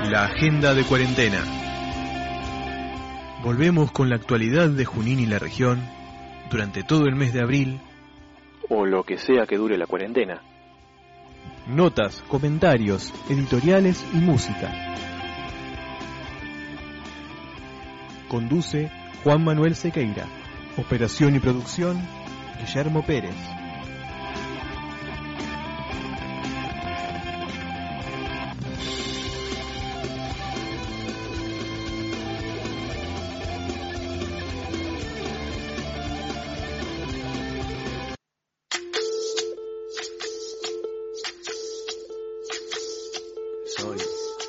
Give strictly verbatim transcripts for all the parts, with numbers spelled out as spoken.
La agenda de cuarentena. Volvemos con la actualidad de Junín y la región durante todo el mes de abril. O lo que sea que dure la cuarentena. Notas, comentarios, editoriales y música. Conduce Juan Manuel Sequeira. Operación y producción, Guillermo Pérez. Soy,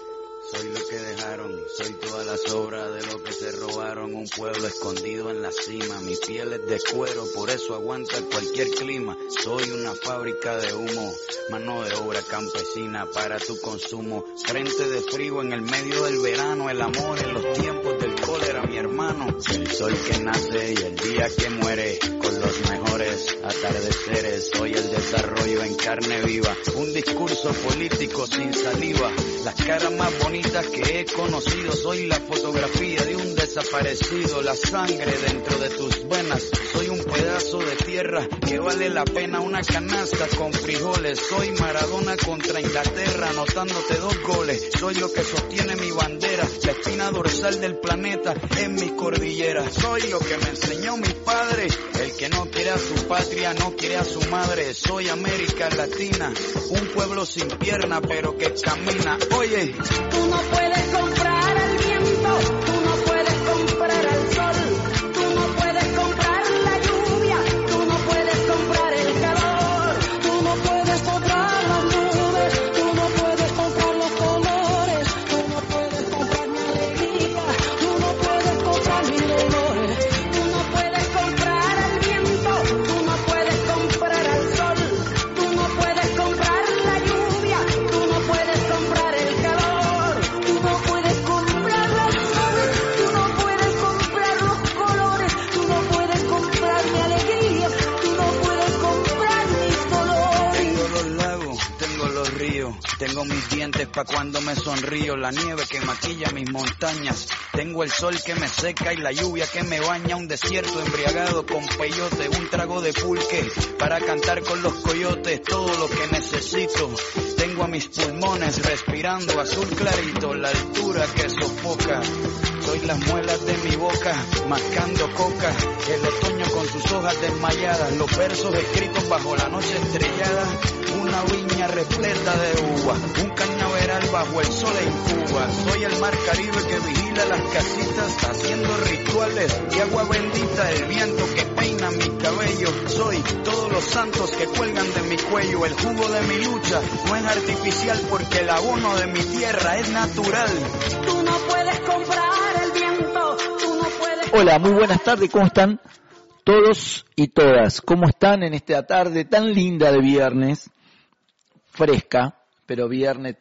soy lo que dejaron, soy todas las obras de lo que se robaron, un pueblo escondido en la cima, mi piel es de cuero, por eso aguanta cualquier clima, soy una fábrica de humo, mano de obra campesina para tu consumo, frente de frío en el medio del verano, el amor en los tiempos del cólera, mi hermano, el sol que nace y el día que muere, con los mejores atardeceres, soy el desarrollo en carne viva, un discurso político sin saliva, las caras más bonitas que he conocido, soy la fotografía de un desaparecido, la sangre dentro de tus venas, soy un pedazo de tierra que vale la pena una canasta con frijoles, soy Maradona contra Inglaterra anotándote dos goles, soy lo que sostiene mi bandera, la espina dorsal del planeta en mi cordillera, soy lo que me enseñó mi padre, el que no quiere a su patria no quiere a su madre, soy América Latina, un pueblo sin pierna pero que camina, oye, tú no puedes comprar al viento, tú no puedes comprar al sol, tú no puedes comprar la lluvia, tú no puedes comprar el calor, tú no puedes comprar las nubes, tú no puedes comprar los colores, tú no puedes comprar mi alegría, tú no puedes comprar mi dolor, tú no puedes comprar al viento, tú no puedes comprar al sol, tú no puedes comprar la lluvia, tú no puedes comprar el calor, tú no puedes comprar las nubes, tú no puedes comprar los colores, tú no puedes comprar mi alegría, tú no puedes comprar mis dolores. tengo los lagos, tengo los ríos, tengo mis dientes pa' cuando me sonrío, la nieve que maquilla mis montañas, tengo el sol que me seca y la lluvia que me baña, un desierto embriagado con peyote, un trago de pulque para cantar con los coyotes, todo lo que necesito, tengo a mis pulmones respirando azul clarito, la altura que sofoca, soy las muelas de mi boca, mascando coca, el otoño con sus hojas desmayadas, los versos escritos bajo la noche estrellada, una viña repleta de uva, un cañaveral bajo el sol en Cuba, soy el mar Caribe que vigila las casitas, haciendo rituales de agua bendita, el viento que peina mi cabello, soy todos los santos que cuelgan de mi cuello, el jugo de mi lucha no es artificial porque el abono de mi tierra es natural. Tú no puedes comprar el viento, tú no puedes. Hola, muy buenas tardes, ¿cómo están todos y todas? ¿Cómo están en esta tarde tan linda de viernes? Fresca, pero viernes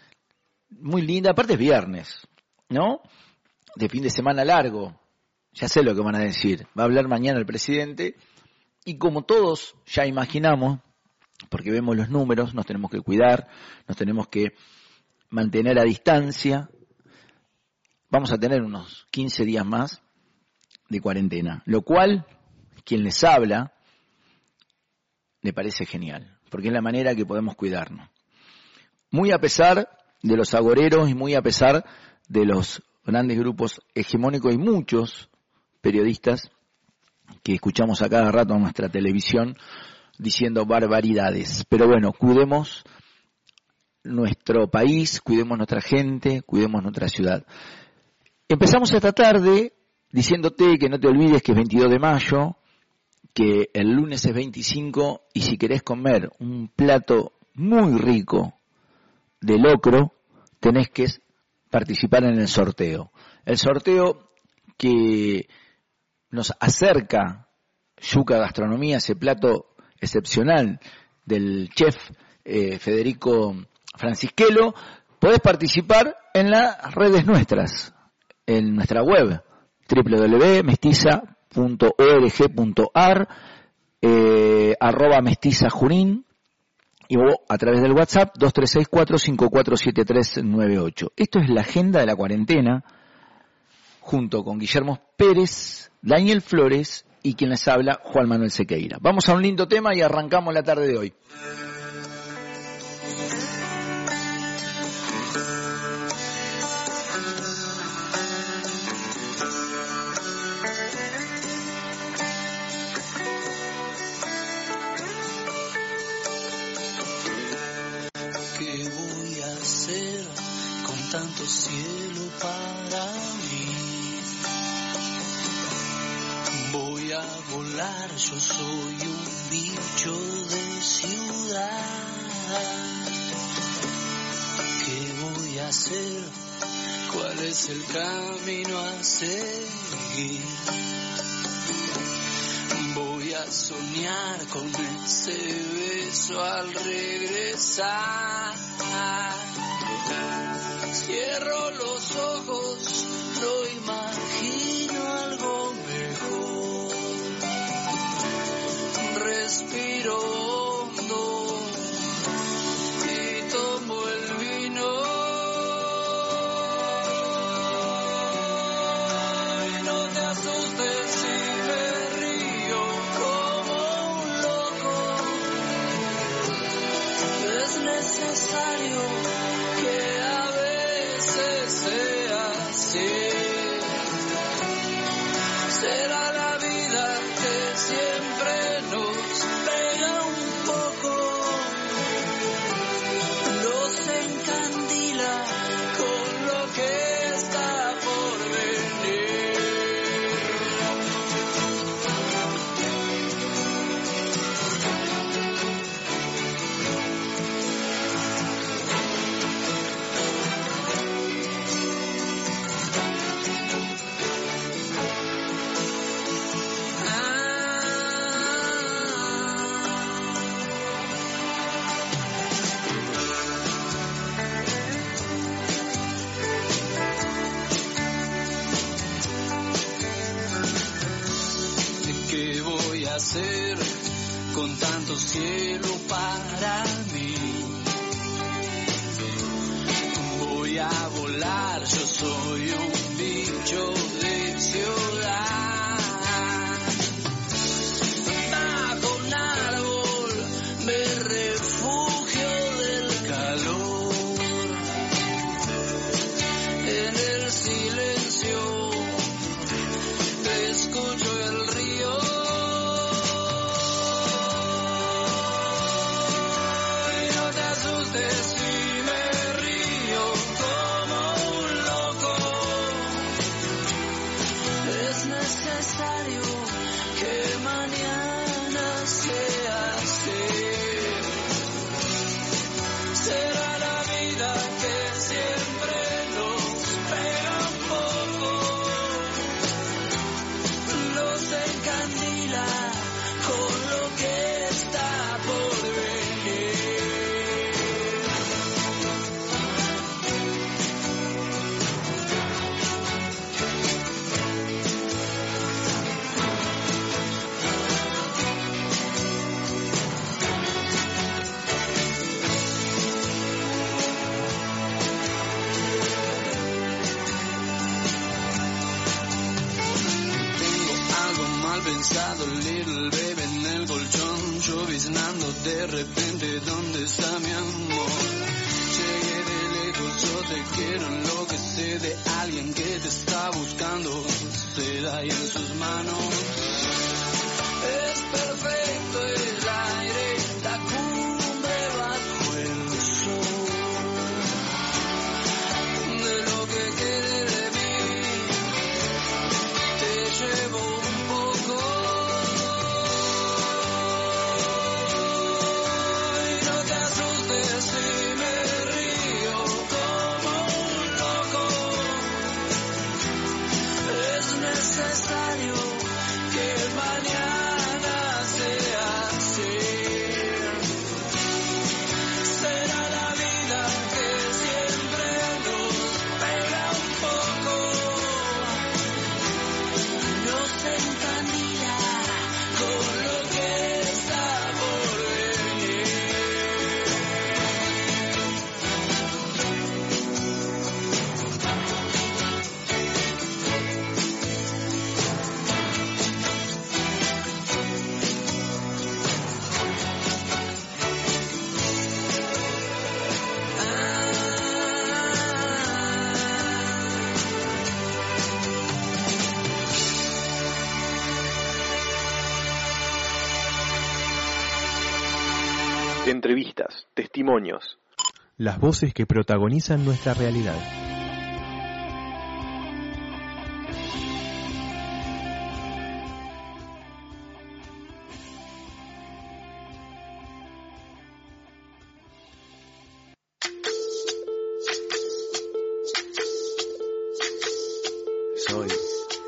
muy linda, aparte es viernes, ¿no? De fin de semana largo, ya sé lo que van a decir, va a hablar mañana el presidente, y como todos ya imaginamos, porque vemos los números, nos tenemos que cuidar, nos tenemos que mantener a distancia, vamos a tener unos quince días más de cuarentena, lo cual, quien les habla, le parece genial, porque es la manera que podemos cuidarnos. Muy a pesar de los agoreros y muy a pesar de los grandes grupos hegemónicos y muchos periodistas que escuchamos a cada rato en nuestra televisión diciendo barbaridades. Pero bueno, cuidemos nuestro país, cuidemos nuestra gente, cuidemos nuestra ciudad. Empezamos esta tarde diciéndote que no te olvides que es veintidós de mayo, que el lunes es veinticinco y si querés comer un plato muy rico de locro, tenés que participar en el sorteo. El sorteo que nos acerca Yuca Gastronomía, ese plato excepcional del chef eh, Federico Francisquelo, podés participar en las redes nuestras, en nuestra web doble u doble u doble u punto mestiza punto org punto ar, eh, arroba mestiza junín, y vos a través del WhatsApp dos tres seis cuatro cinco cuatro siete tres nueve ocho. Esto es la agenda de la cuarentena, junto con Guillermo Pérez, Daniel Flores y quien les habla, Juan Manuel Sequeira. Vamos a un lindo tema y arrancamos la tarde de hoy. ¿Qué voy a hacer con tanto cielo para mí? Voy a volar, yo soy un bicho de ciudad. ¿Qué voy a hacer? ¿Cuál es el camino a seguir? Voy a soñar con ese beso al regresar. Cierro los ojos, lo imagino algo mejor. Respiro hondo y tomo el vino. Y no te asustes si me río como un loco. Es necesario que a veces sea así. Será la vida que siempre nos pega un poco, nos encandila con lo que está por venir. ¿Qué voy a hacer con tanto cielo para mí? Voy a volar, yo soy un bicho de ciudad. Bajo un árbol me refugio del calor. En el silencio escucho el río. Y no te asustes si me río como un loco. Es necesario que mañana sea así. Será la vida que siempre nos pega un poco, nos encandila con lo que está por venir. Mal pensado, little baby en el colchón, lloviznando de repente, ¿dónde está mi amor? Llegué de lejos, yo te quiero enloquecer de alguien que te está buscando, se da ahí en sus manos. Es perfecto el aire, la cumbre bajo el sol, de lo que quede de mí, te llevo. Si me río como un loco. Entrevistas, testimonios. Las voces que protagonizan nuestra realidad. Soy,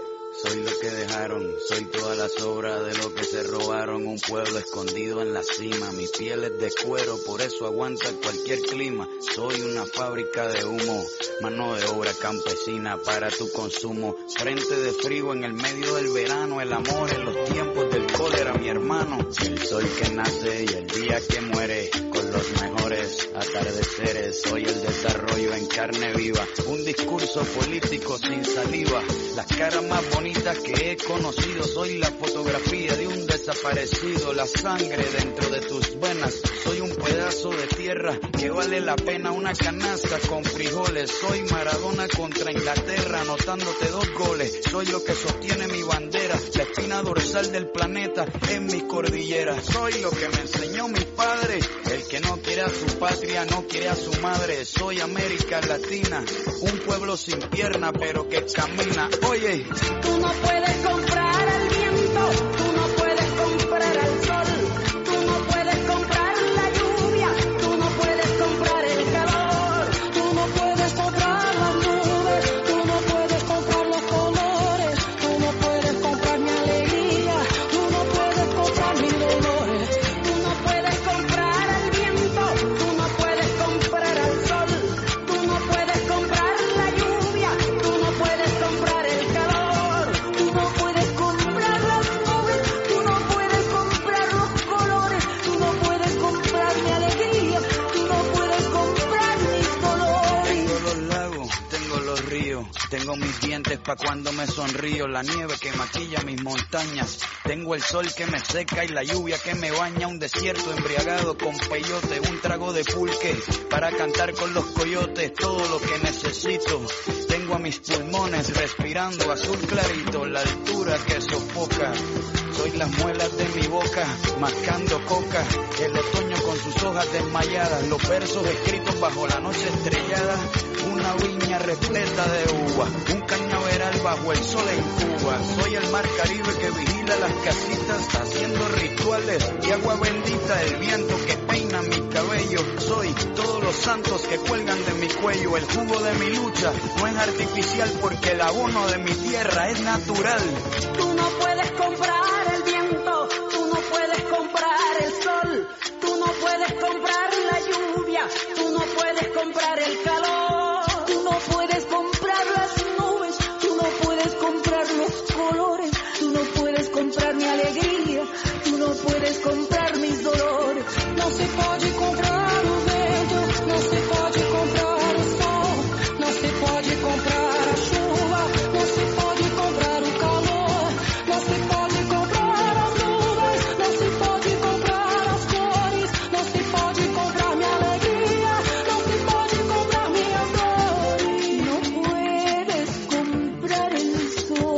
soy lo que dejaron, soy toda la sobra de lo que se robaron, un pueblo escondido en la cima, mi piel es de cuero, por eso aguanta cualquier clima, soy una fábrica de humo, mano de obra campesina para tu consumo, frente de frío en el medio del verano, el amor en los tiempos del cólera, mi hermano, el sol que nace y el día que muere, con los mejores atardeceres, soy el desarrollo en carne viva, un discurso político sin saliva, las caras más bonitas que he conocido, soy la fotografía de un desaparecido, la sangre dentro de tus venas, soy un pedazo de tierra que vale la pena una canasta con frijoles, soy Maradona contra Inglaterra anotándote dos goles, soy lo que sostiene mi bandera, la espina dorsal del planeta en mi cordillera, soy lo que me enseñó mi padre, el que no quiere a su patria no quiere a su madre, soy América Latina, un pueblo sin pierna pero que camina, oye, tú no puedes comprar al viento, tú no puedes comprar al sol, tú no puedes comprar la lluvia, tú no puedes comprar el calor, tú no puedes comprar las nubes, tú no puedes comprar los colores, tú no puedes comprar mi alegría, tú no puedes comprar mis dolores, tú no puedes comprar al viento, tú no puedes comprar al sol, tú no puedes comprar la lluvia, tú no puedes comprar el calor, tú no puedes comprar las nubes, tú no puedes comprar los colores, tú no puedes comprar mi alegría, tú no puedes comprar mis dolores. tengo los lagos, tengo los ríos, tengo mis dientes pa' cuando me sonrío, la nieve que maquilla mis montañas, tengo el sol que me seca y la lluvia que me baña, un desierto embriagado con peyote, un trago de pulque para cantar con los coyotes, todo lo que necesito, tengo a mis pulmones respirando azul clarito, la altura que sofoca, soy las muelas de mi boca, mascando coca, el otoño con sus hojas desmayadas, los versos escritos bajo la noche estrellada, una viña repleta de uva, un cañaveral bajo el sol en Cuba, soy el mar Caribe que vigila las casitas, haciendo rituales y agua bendita, el viento que peina mi cabello, soy todos los santos que cuelgan de mi cuello, el jugo de mi lucha no es artificial porque el abono de mi tierra es natural. Tú no puedes comprar el viento, tú no puedes comprar el sol, tú no puedes comprar la lluvia, tú no puedes comprar el calor, tú no puedes comprar las nubes, tú no puedes comprar los colores, tú no puedes comprar mi alegría, tú no puedes comprar mis dolores. No se pode comprar o vento, no se pode comprar o sol, no se pode comprar a chuva, no se pode comprar o calor, no se pode comprar as nuvens, no se pode comprar as cores, no se pode comprar mi alegría, no se pode comprar minhas dores. No puedes comprar el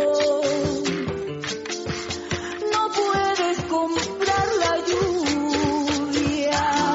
sol, no puedes comprar la lluvia,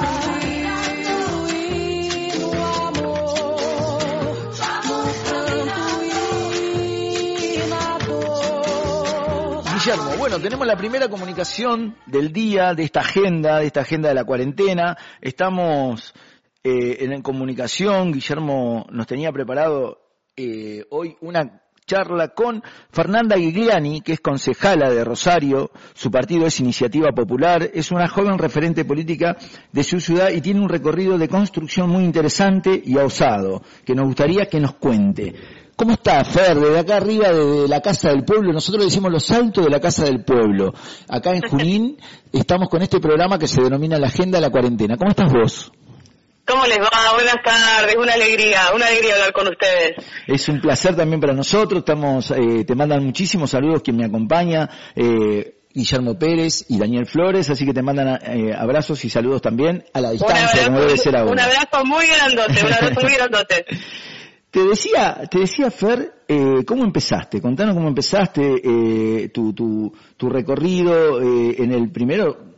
y no amor, no canto y nado. Guillermo, bueno, tenemos la primera comunicación del día, de esta agenda, de esta agenda de la cuarentena. Estamos eh, en comunicación. Guillermo nos tenía preparado eh, hoy una charla con Fernanda Gigliani, que es concejala de Rosario, su partido es Iniciativa Popular, es una joven referente política de su ciudad y tiene un recorrido de construcción muy interesante y osado, que nos gustaría que nos cuente. ¿Cómo está, Fer? Desde acá arriba, de la Casa del Pueblo, nosotros le decimos los altos de la Casa del Pueblo. Acá en Junín estamos con este programa que se denomina La Agenda de la Cuarentena. ¿Cómo estás vos? ¿Cómo les va? Buenas tardes, una alegría, una alegría hablar con ustedes. Es un placer también para nosotros, estamos, eh, te mandan muchísimos saludos quien me acompaña, eh, Guillermo Pérez y Daniel Flores, así que te mandan eh, abrazos y saludos también a la distancia, abrazo, como debe ser ahora. Un abrazo muy grandote, un abrazo muy grandote. Te decía, te decía Fer, eh, ¿cómo empezaste? Contanos cómo empezaste eh, tu, tu, tu recorrido eh, en el primero.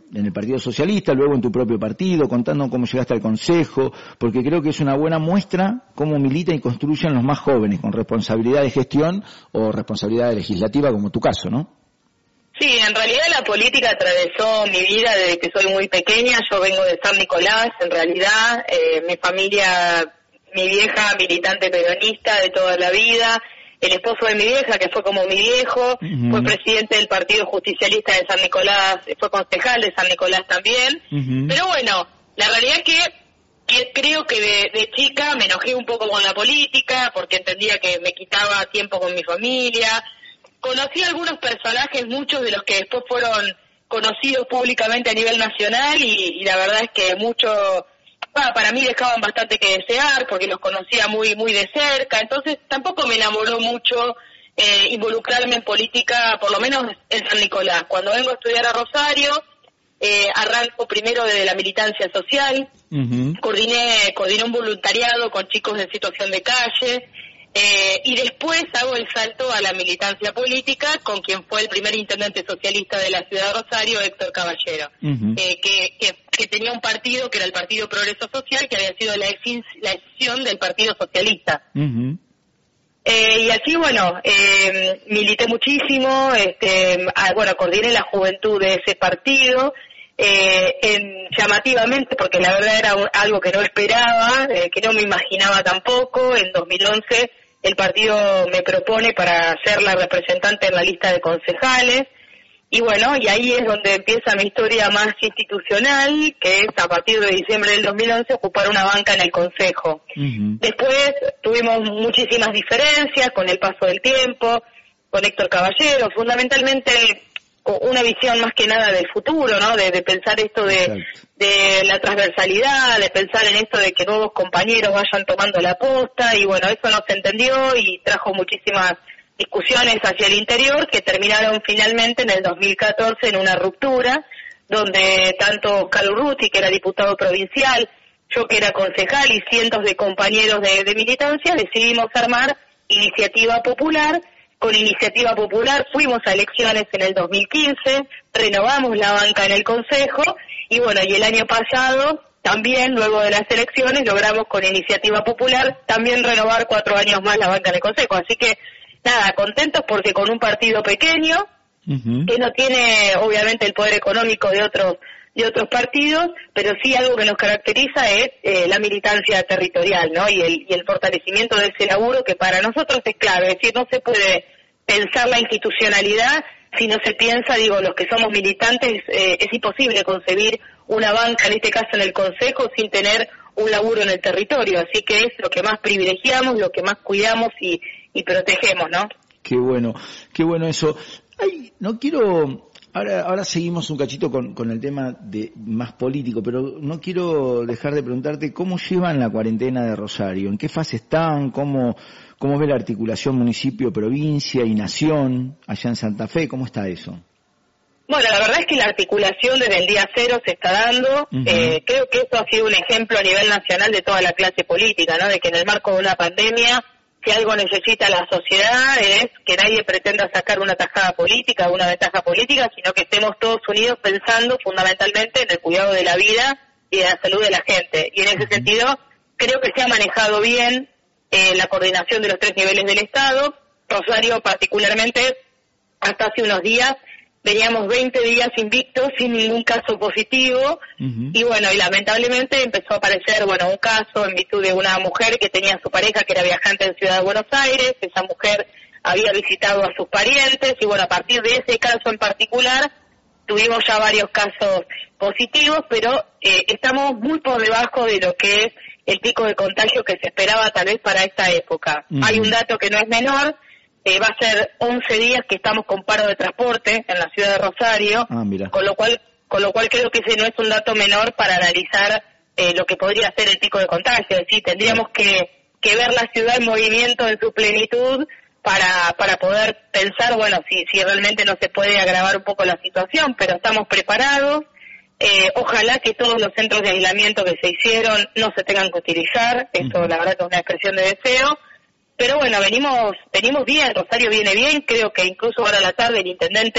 en el Partido Socialista, luego en tu propio partido, contando cómo llegaste al Consejo, porque creo que es una buena muestra cómo militan y construyen los más jóvenes, con responsabilidad de gestión o responsabilidad legislativa, como tu caso, ¿no? Sí, en realidad la política atravesó mi vida desde que soy muy pequeña. Yo vengo de San Nicolás, en realidad, eh, mi familia, mi vieja militante peronista de toda la vida, el esposo de mi vieja, que fue como mi viejo, uh-huh. fue presidente del Partido Justicialista de San Nicolás, fue concejal de San Nicolás también, uh-huh. pero bueno, la realidad es que, que creo que de, de chica me enojé un poco con la política, porque entendía que me quitaba tiempo con mi familia. Conocí a algunos personajes, muchos de los que después fueron conocidos públicamente a nivel nacional, y, y la verdad es que muchos, bueno, para mí dejaban bastante que desear, porque los conocía muy muy de cerca, entonces tampoco me enamoró mucho eh, involucrarme en política, por lo menos en San Nicolás. Cuando vengo a estudiar a Rosario, eh, arranco primero desde la militancia social, uh-huh. coordiné, coordiné un voluntariado con chicos en situación de calle, Eh, y después hago el salto a la militancia política con quien fue el primer intendente socialista de la ciudad de Rosario, Héctor Caballero, uh-huh. eh, que, que, que tenía un partido que era el Partido Progreso Social, que había sido la, exin, la extinción del Partido Socialista. Uh-huh. Eh, y así, bueno, eh, milité muchísimo, este, ah, bueno, coordiné la juventud de ese partido, eh, en, llamativamente, porque la verdad era un, algo que no esperaba, eh, que no me imaginaba tampoco. En dos mil once el partido me propone para ser la representante en la lista de concejales, y bueno, y ahí es donde empieza mi historia más institucional, que es a partir de diciembre del dos mil once ocupar una banca en el Consejo. Uh-huh. Después tuvimos muchísimas diferencias con el paso del tiempo, con Héctor Caballero, fundamentalmente una visión más que nada del futuro, ¿no? De, de pensar esto de, de la transversalidad, de pensar en esto de que nuevos compañeros vayan tomando la posta, y bueno, eso no se entendió y trajo muchísimas discusiones hacia el interior que terminaron finalmente en el dos mil catorce en una ruptura, donde tanto Oscar Urruti, que era diputado provincial, yo que era concejal y cientos de compañeros de, de militancia decidimos armar Iniciativa Popular. Con Iniciativa Popular fuimos a elecciones en el dos mil quince, renovamos la banca en el Consejo, y bueno, y el año pasado también, luego de las elecciones, logramos con Iniciativa Popular también renovar cuatro años más la banca en el Consejo. Así que, nada, contentos porque con un partido pequeño, uh-huh. que no tiene obviamente el poder económico de otros de otros partidos, pero sí algo que nos caracteriza es eh, la militancia territorial, ¿no? Y el, y el fortalecimiento de ese laburo, que para nosotros es clave. Es decir, no se puede pensar la institucionalidad si no se piensa, digo, los que somos militantes, eh, es imposible concebir una banca, en este caso en el Consejo, sin tener un laburo en el territorio. Así que es lo que más privilegiamos, lo que más cuidamos y, y protegemos, ¿no? Qué bueno, qué bueno eso. Ay, no quiero... Ahora, ahora seguimos un cachito con, con el tema de más político, pero no quiero dejar de preguntarte cómo llevan la cuarentena de Rosario, en qué fase están, cómo, cómo ve la articulación municipio, provincia y nación allá en Santa Fe, ¿cómo está eso? Bueno, la verdad es que la articulación desde el día cero se está dando. Uh-huh. eh, creo que eso ha sido un ejemplo a nivel nacional de toda la clase política, ¿no? De que en el marco de una pandemia, si algo necesita la sociedad es que nadie pretenda sacar una tajada política, una ventaja política, sino que estemos todos unidos pensando fundamentalmente en el cuidado de la vida y de la salud de la gente. Y en ese sentido, creo que se ha manejado bien eh, la coordinación de los tres niveles del Estado. Rosario particularmente, hasta hace unos días, teníamos veinte días invictos sin ningún caso positivo, uh-huh. y bueno, y lamentablemente empezó a aparecer, bueno, un caso en virtud de una mujer que tenía a su pareja que era viajante en Ciudad de Buenos Aires. Esa mujer había visitado a sus parientes, y bueno, a partir de ese caso en particular, tuvimos ya varios casos positivos, pero eh, estamos muy por debajo de lo que es el pico de contagio que se esperaba tal vez para esta época. Uh-huh. Hay un dato que no es menor. Eh, va a ser once días que estamos con paro de transporte en la ciudad de Rosario, ah, con lo cual con lo cual creo que ese no es un dato menor para analizar eh, lo que podría ser el pico de contagio. Es decir, tendríamos que, que ver la ciudad en movimiento en su plenitud para para poder pensar, bueno, si, si realmente no se puede agravar un poco la situación, pero estamos preparados. Eh, ojalá que todos los centros de aislamiento que se hicieron no se tengan que utilizar, eso uh-huh. la verdad que es una expresión de deseo. Pero bueno, venimos venimos bien, Rosario viene bien, creo que incluso ahora a la tarde el intendente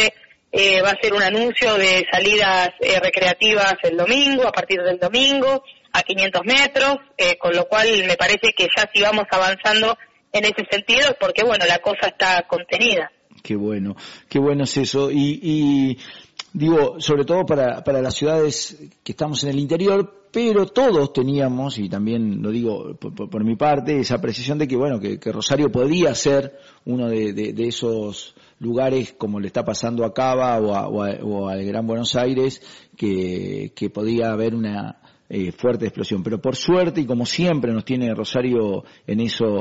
eh, va a ser un anuncio de salidas eh, recreativas el domingo, a partir del domingo, a quinientos metros, eh, con lo cual me parece que ya si vamos avanzando en ese sentido, porque bueno, la cosa está contenida. Qué bueno, qué bueno es eso. Y, y digo, sobre todo para, para las ciudades que estamos en el interior, pero todos teníamos, y también lo digo por, por, por mi parte, esa precisión de que bueno, que, que Rosario podía ser uno de, de, de esos lugares como le está pasando a Cava o, a, o, a, o al Gran Buenos Aires, que, que podía haber una eh, fuerte explosión. Pero por suerte, y como siempre nos tiene Rosario en eso,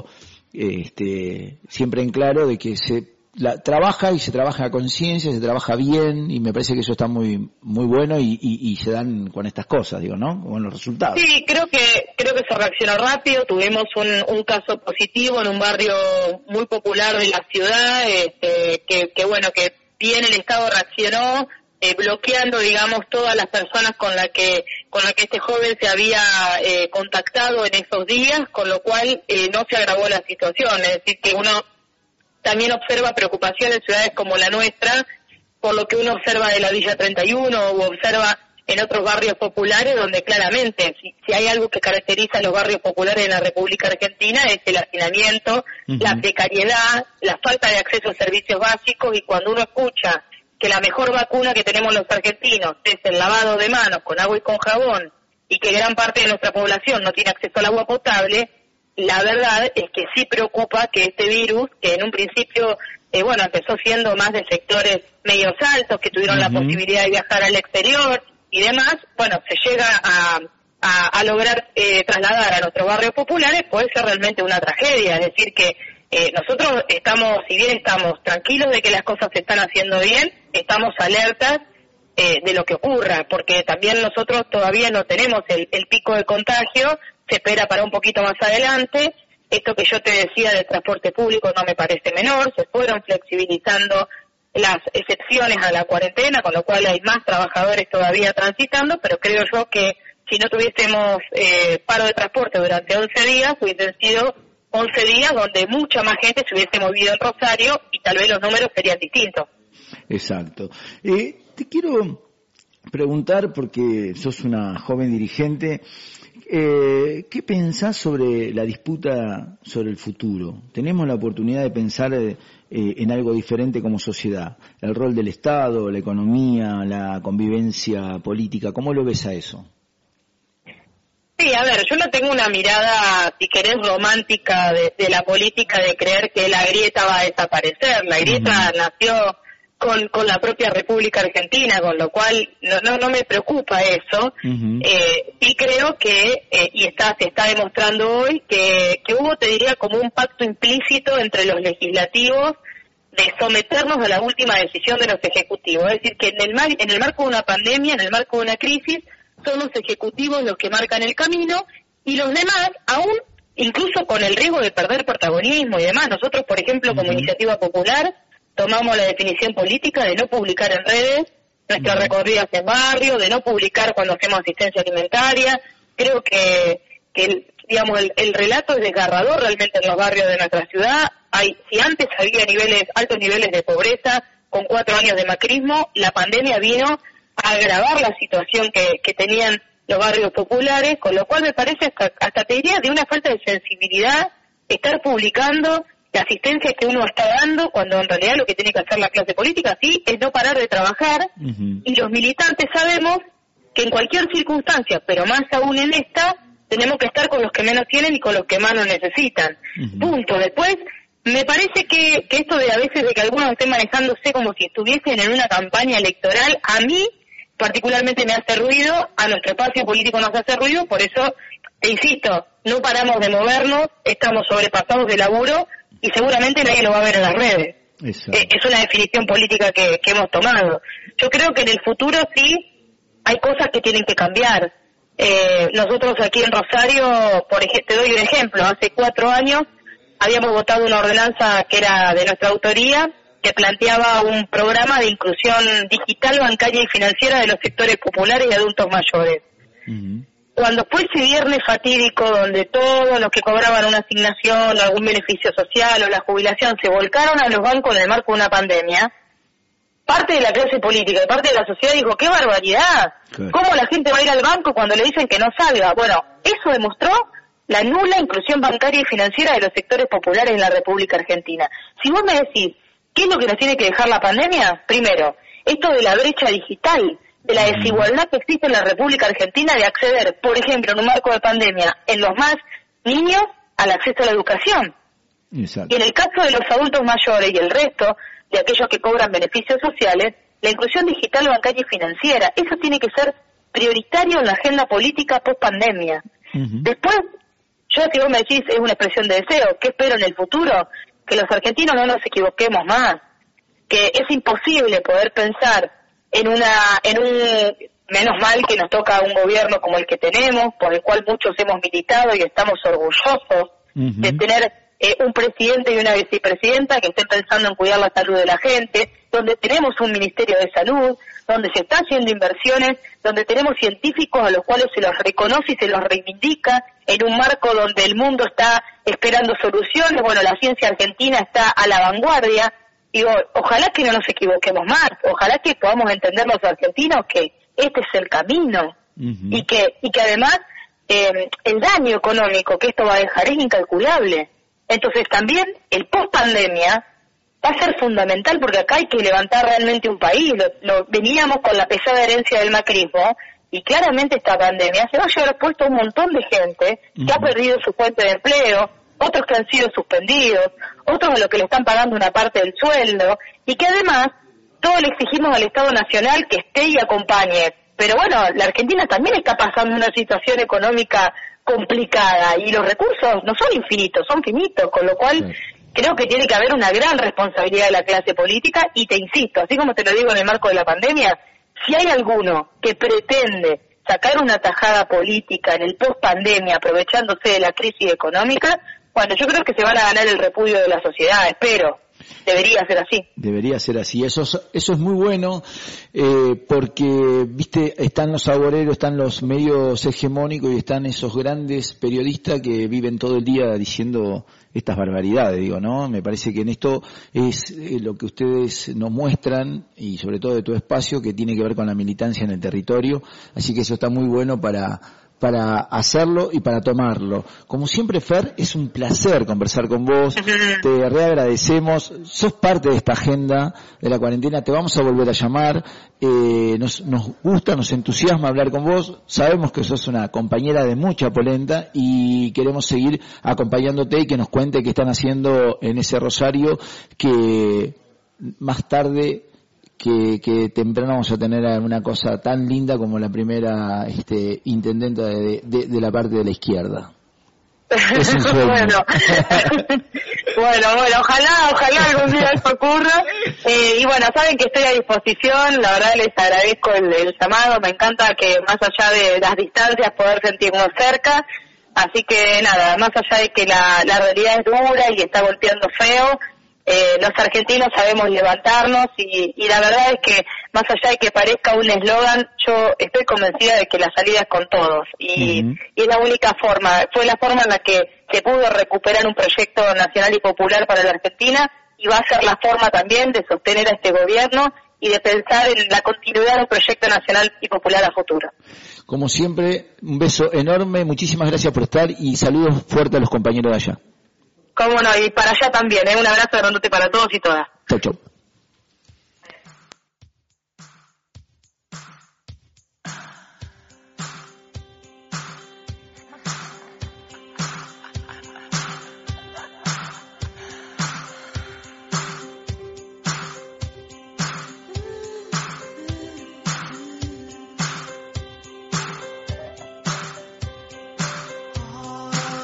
este, siempre en claro de que se la, trabaja y se trabaja a conciencia, se trabaja bien, y me parece que eso está muy muy bueno y, y, y se dan con estas cosas, digo, ¿no? Con los resultados. Sí, creo que creo que se reaccionó rápido. Tuvimos un, un caso positivo en un barrio muy popular de la ciudad, este, que, que bueno, que bien el Estado reaccionó, eh, bloqueando, digamos, todas las personas con la que con la que este joven se había eh, contactado en esos días, con lo cual eh, no se agravó la situación. Es decir, que uno también observa preocupación en ciudades como la nuestra, por lo que uno observa de la Villa treinta y uno o observa en otros barrios populares, donde claramente, si, si hay algo que caracteriza a los barrios populares de la República Argentina, es el hacinamiento, uh-huh. la precariedad, la falta de acceso a servicios básicos, y cuando uno escucha que la mejor vacuna que tenemos los argentinos es el lavado de manos con agua y con jabón, y que gran parte de nuestra población no tiene acceso al agua potable, la verdad es que sí preocupa que este virus, que en un principio, eh, bueno, empezó siendo más de sectores medios altos, que tuvieron uh-huh. la posibilidad de viajar al exterior y demás, bueno, se llega a, a, a lograr eh, trasladar a nuestros barrios populares, puede ser realmente una tragedia. Es decir que eh, nosotros estamos, si bien estamos tranquilos de que las cosas se están haciendo bien, estamos alertas eh, de lo que ocurra, porque también nosotros todavía no tenemos el, el pico de contagio, se espera para un poquito más adelante. Esto que yo te decía del transporte público no me parece menor, se fueron flexibilizando las excepciones a la cuarentena, con lo cual hay más trabajadores todavía transitando, pero creo yo que si no tuviésemos eh, paro de transporte durante once días, hubiesen sido once días donde mucha más gente se hubiese movido en Rosario y tal vez los números serían distintos. Exacto. Eh, te quiero preguntar, porque sos una joven dirigente, Eh, ¿qué pensás sobre la disputa sobre el futuro? Tenemos la oportunidad de pensar eh, en algo diferente como sociedad. El rol del Estado, la economía, la convivencia política. ¿Cómo lo ves a eso? Sí, a ver, yo no tengo una mirada, si querés, romántica de, de la política, de creer que la grieta va a desaparecer. La grieta uh-huh. nació con con la propia República Argentina, con lo cual no no, no me preocupa eso. Uh-huh. Eh, y creo que, eh, y está se está demostrando hoy, que, que hubo, te diría, como un pacto implícito entre los legislativos de someternos a la última decisión de los ejecutivos. Es decir, que en el, mar, en el marco de una pandemia, en el marco de una crisis, son los ejecutivos los que marcan el camino, y los demás, aún incluso con el riesgo de perder protagonismo y demás. Nosotros, por ejemplo, como uh-huh. Iniciativa Popular, tomamos la definición política de no publicar en redes nuestras uh-huh. recorridas en barrio, de no publicar cuando hacemos asistencia alimentaria. Creo que, que el, digamos, el, el relato es desgarrador realmente en los barrios de nuestra ciudad. Hay, si antes había niveles, altos niveles de pobreza, con cuatro años de macrismo, la pandemia vino a agravar la situación que, que tenían los barrios populares, con lo cual me parece hasta, hasta te diría de una falta de sensibilidad estar publicando la asistencia que uno está dando, cuando en realidad lo que tiene que hacer la clase política, sí, es no parar de trabajar, uh-huh. y los militantes sabemos que en cualquier circunstancia, pero más aún en esta, tenemos que estar con los que menos tienen y con los que más nos necesitan. Uh-huh. Punto. Después, me parece que, que esto de a veces de que algunos estén manejándose como si estuviesen en una campaña electoral, a mí particularmente me hace ruido, a nuestro espacio político nos hace ruido, por eso, te insisto, no paramos de movernos, estamos sobrepasados de laburo, y seguramente nadie lo va a ver en las redes. Eh, es una definición política que, que hemos tomado. Yo creo que en el futuro sí hay cosas que tienen que cambiar. Eh, nosotros aquí en Rosario, por ejemplo, te doy un ejemplo, hace cuatro años habíamos votado una ordenanza que era de nuestra autoría, que planteaba un programa de inclusión digital, bancaria y financiera de los sectores populares y adultos mayores. Uh-huh. Cuando fue ese viernes fatídico donde todos los que cobraban una asignación, algún beneficio social o la jubilación se volcaron a los bancos en el marco de una pandemia, parte de la clase política y parte de la sociedad dijo, ¡qué barbaridad! Claro. ¿Cómo la gente va a ir al banco cuando le dicen que no salga? Bueno, eso demostró la nula inclusión bancaria y financiera de los sectores populares en la República Argentina. Si vos me decís, ¿qué es lo que nos tiene que dejar la pandemia? Primero, esto de la brecha digital, de la desigualdad que existe en la República Argentina de acceder, por ejemplo, en un marco de pandemia, en los más niños, al acceso a la educación. Exacto. Y en el caso de los adultos mayores y el resto de aquellos que cobran beneficios sociales, la inclusión digital, bancaria y financiera, eso tiene que ser prioritario en la agenda política post-pandemia. Uh-huh. Después, yo si vos me decís, es una expresión de deseo, ¿qué espero en el futuro? Que los argentinos no nos equivoquemos más, que es imposible poder pensar en una, en un, menos mal que nos toca un gobierno como el que tenemos, por el cual muchos hemos militado y estamos orgullosos uh-huh. de tener eh, un presidente y una vicepresidenta que estén pensando en cuidar la salud de la gente, donde tenemos un ministerio de salud, donde se está haciendo inversiones, donde tenemos científicos a los cuales se los reconoce y se los reivindica, en un marco donde el mundo está esperando soluciones. Bueno, la ciencia argentina está a la vanguardia. Digo, ojalá que no nos equivoquemos más, ojalá que podamos entender los argentinos que este es el camino uh-huh. y que y que además eh, el daño económico que esto va a dejar es incalculable. Entonces también el post-pandemia va a ser fundamental porque acá hay que levantar realmente un país. Lo, lo veníamos con la pesada herencia del macrismo y claramente esta pandemia se va a llevar puesto a un montón de gente uh-huh. que ha perdido su fuente de empleo, otros que han sido suspendidos, otros a los que le están pagando una parte del sueldo, y que además todos le exigimos al Estado Nacional que esté y acompañe. Pero bueno, la Argentina también está pasando una situación económica complicada y los recursos no son infinitos, son finitos, con lo cual sí. creo que tiene que haber una gran responsabilidad de la clase política y te insisto, así como te lo digo en el marco de la pandemia, si hay alguno que pretende sacar una tajada política en el post-pandemia aprovechándose de la crisis económica, bueno, yo creo que se van a ganar el repudio de la sociedad, espero. Debería ser así. Debería ser así. Eso es, eso es muy bueno eh, porque, viste, están los agoreros, están los medios hegemónicos y están esos grandes periodistas que viven todo el día diciendo estas barbaridades, digo, ¿no? Me parece que en esto es eh, lo que ustedes nos muestran y sobre todo de tu espacio que tiene que ver con la militancia en el territorio. Así que eso está muy bueno para... para hacerlo y para tomarlo. Como siempre, Fer, es un placer conversar con vos, te reagradecemos, sos parte de esta agenda de la cuarentena, te vamos a volver a llamar, eh, nos, nos gusta, nos entusiasma hablar con vos, sabemos que sos una compañera de mucha polenta y queremos seguir acompañándote y que nos cuente qué están haciendo en ese Rosario que más tarde que, que temprano vamos a tener una cosa tan linda como la primera este, intendenta de, de, de la parte de la izquierda. Es un sueño. bueno, bueno, bueno, ojalá, ojalá algún día eso ocurra. Eh, y bueno, saben que estoy a disposición, la verdad les agradezco el, el llamado, me encanta que más allá de las distancias poder sentirnos cerca. Así que nada, más allá de que la, la realidad es dura y está golpeando feo, Eh, los argentinos sabemos levantarnos y, y la verdad es que más allá de que parezca un eslogan, yo estoy convencida de que la salida es con todos y, uh-huh. y es la única forma, fue la forma en la que se pudo recuperar un proyecto nacional y popular para la Argentina y va a ser la forma también de sostener a este gobierno y de pensar en la continuidad del proyecto nacional y popular a futuro. Como siempre, un beso enorme, muchísimas gracias por estar y saludos fuertes a los compañeros de allá. Cómo no, y para allá también, ¿eh? Un abrazo grandote para todos y todas. Chau, chau.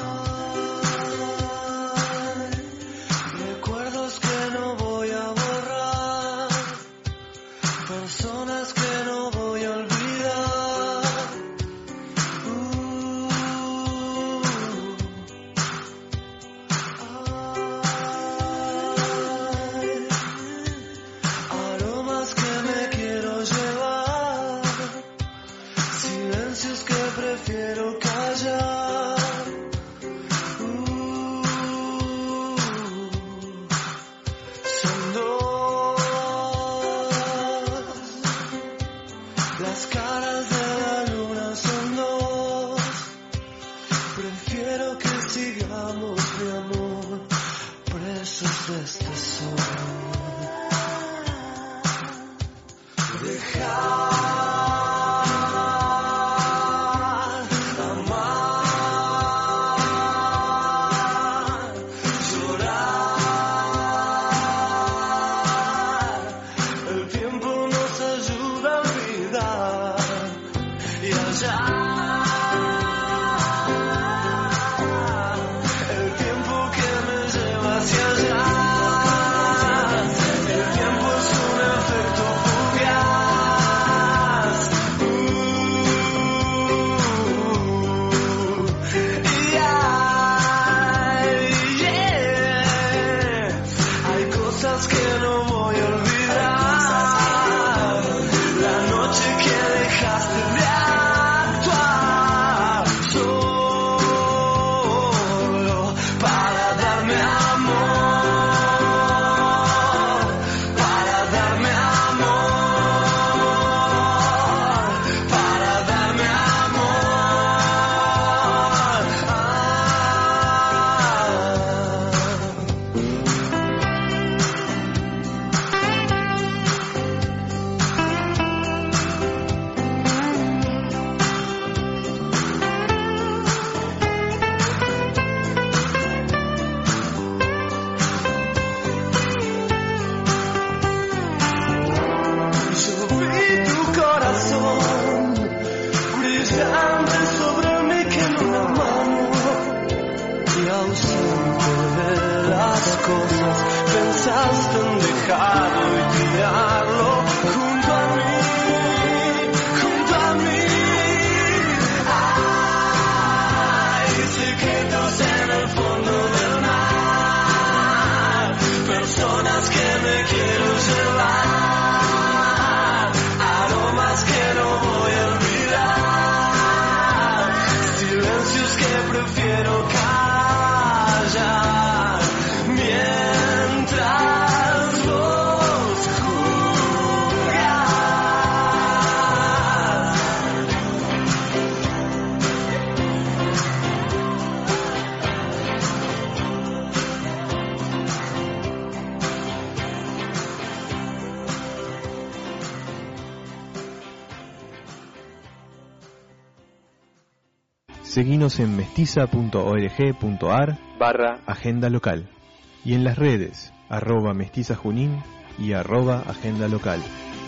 Recuerdos que no voy a borrar. besos de este sol. Dejar amar, llorar. El tiempo nos ayuda a olvidar y allá. Pensaste en dejarlo y tirarlo junto a mí, junto a mí. Hay secretos en el fondo del mar, personas que me quiero llevar, aromas que no voy a olvidar, silencios que prefiero callar. Seguinos en mestiza punto org punto ar barra agenda local y en las redes arroba mestiza junín y arroba agenda local.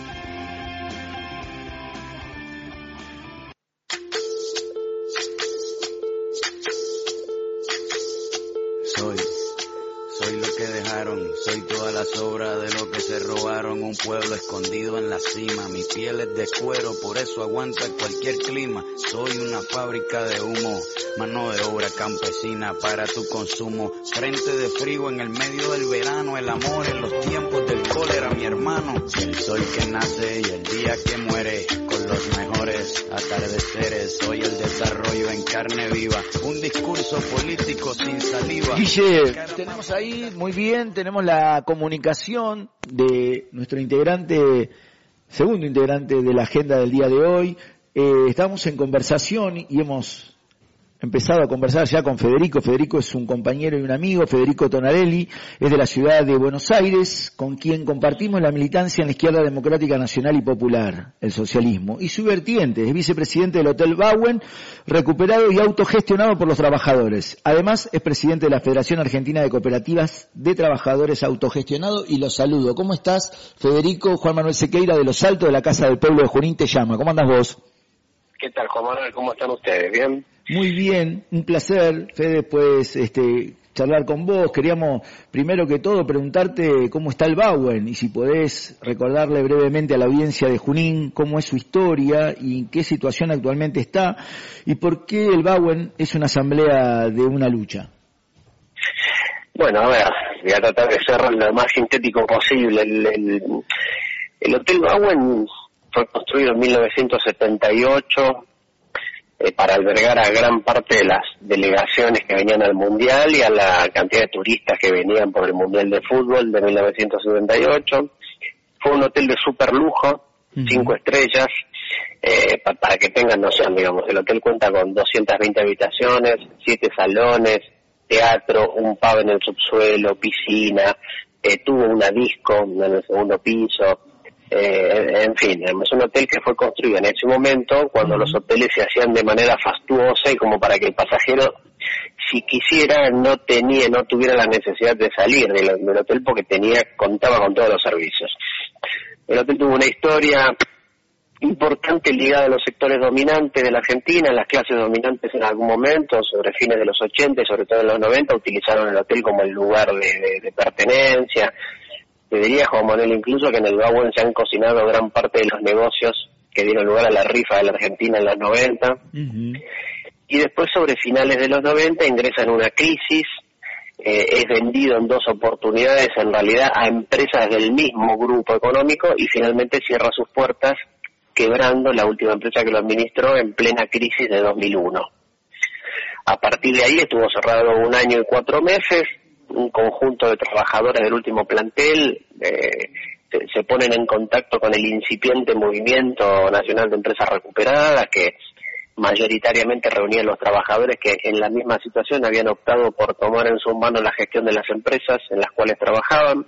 Soy, soy lo que dejaron, soy toda la sobra de lo que se robaron, un pueblo escondido en la cima, mi piel es de cuero, por eso aguanta cualquier clima, soy una fábrica de humo, mano de obra campesina para tu consumo, frente de frío en el medio del verano, el amor en los tiempos del cólera, mi hermano, el sol que nace y el día que muere, con los mejores atardeceres, soy el desarrollo en carne viva, un discurso político sin saliva. Guille, tenemos ahí, muy bien, tenemos la comunicación de nuestro integrante, segundo integrante de la agenda del día de hoy. Eh, estamos en conversación y hemos empezado a conversar ya con Federico. Federico es un compañero y un amigo, Federico Tonarelli, es de la ciudad de Buenos Aires, con quien compartimos la militancia en la izquierda democrática nacional y popular, el socialismo, y su vertiente, es vicepresidente del Hotel Bauen, recuperado y autogestionado por los trabajadores. Además, es presidente de la Federación Argentina de Cooperativas de Trabajadores Autogestionado, y los saludo. ¿Cómo estás, Federico? Juan Manuel Sequeira, de Los Altos, de la Casa del Pueblo de Junín, te llama. ¿Cómo andas vos? ¿Qué tal, Juan Manuel? ¿Cómo están ustedes? ¿Bien? Muy bien, un placer, Fede, pues, este, charlar con vos. Queríamos, primero que todo, preguntarte cómo está el Bauen y si podés recordarle brevemente a la audiencia de Junín cómo es su historia y en qué situación actualmente está y por qué el Bauen es una asamblea de una lucha. Bueno, a ver, voy a tratar de ser lo más sintético posible. El, el, el Hotel Bauen fue construido en mil novecientos setenta y ocho eh, para albergar a gran parte de las delegaciones que venían al Mundial y a la cantidad de turistas que venían por el Mundial de Fútbol de mil novecientos setenta y ocho. Fue un hotel de super lujo, uh-huh. cinco estrellas, eh, pa- para que tengan noción, digamos, el hotel cuenta con doscientas veinte habitaciones, siete salones, teatro, un pub en el subsuelo, piscina, eh, tuvo una disco en el segundo piso, eh, en fin, es un hotel que fue construido en ese momento cuando los hoteles se hacían de manera fastuosa y como para que el pasajero, si quisiera, no tenía, no tuviera la necesidad de salir del, del hotel porque tenía, contaba con todos los servicios. El hotel tuvo una historia importante ligada a los sectores dominantes de la Argentina. Las clases dominantes en algún momento, sobre fines de los ochenta y sobre todo en los noventa, utilizaron el hotel como el lugar de, de, de pertenencia. Te diría, Juan Manuel, incluso que en el Bauen se han cocinado gran parte de los negocios que dieron lugar a la rifa de la Argentina en los noventa. Uh-huh. Y después, sobre finales de los noventa, ingresa en una crisis, eh, es vendido en dos oportunidades, en realidad, a empresas del mismo grupo económico y finalmente cierra sus puertas, quebrando la última empresa que lo administró en plena crisis de dos mil uno. A partir de ahí estuvo cerrado un año y cuatro meses, un conjunto de trabajadores del último plantel eh, se, se ponen en contacto con el incipiente Movimiento Nacional de Empresas Recuperadas, que mayoritariamente reunía a los trabajadores que en la misma situación habían optado por tomar en sus manos la gestión de las empresas en las cuales trabajaban,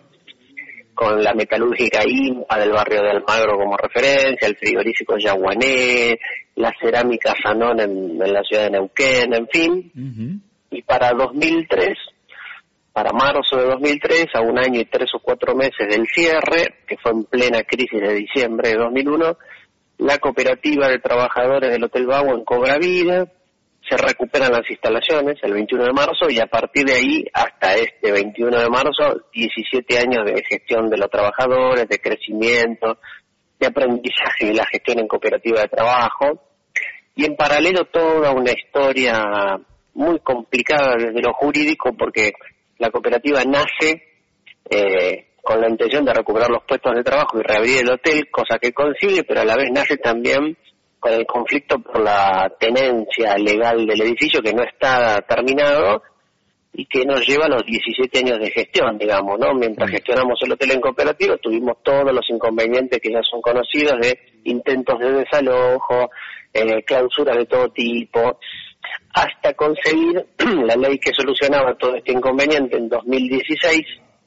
con la metalúrgica I M P A del barrio de Almagro como referencia, el frigorífico Yaguané, la cerámica Sanón en, en la ciudad de Neuquén, en fin. Uh-huh. Y para dos mil tres, para marzo de dos mil tres, a un año y tres o cuatro meses del cierre, que fue en plena crisis de diciembre de dos mil uno, la cooperativa de trabajadores del Hotel Bauen cobra vida, se recuperan las instalaciones el veintiuno de marzo y a partir de ahí hasta este veintiuno de marzo, diecisiete años de gestión de los trabajadores, de crecimiento, de aprendizaje de la gestión en cooperativa de trabajo y en paralelo toda una historia muy complicada desde lo jurídico porque la cooperativa nace eh, con la intención de recuperar los puestos de trabajo y reabrir el hotel, cosa que consigue, pero a la vez nace también con el conflicto por la tenencia legal del edificio que no está terminado y que nos lleva a los diecisiete años de gestión, digamos, ¿no? Mientras gestionamos el hotel en cooperativa tuvimos todos los inconvenientes que ya son conocidos de intentos de desalojo, eh, clausuras de todo tipo, hasta conseguir la ley que solucionaba todo este inconveniente en dos mil dieciséis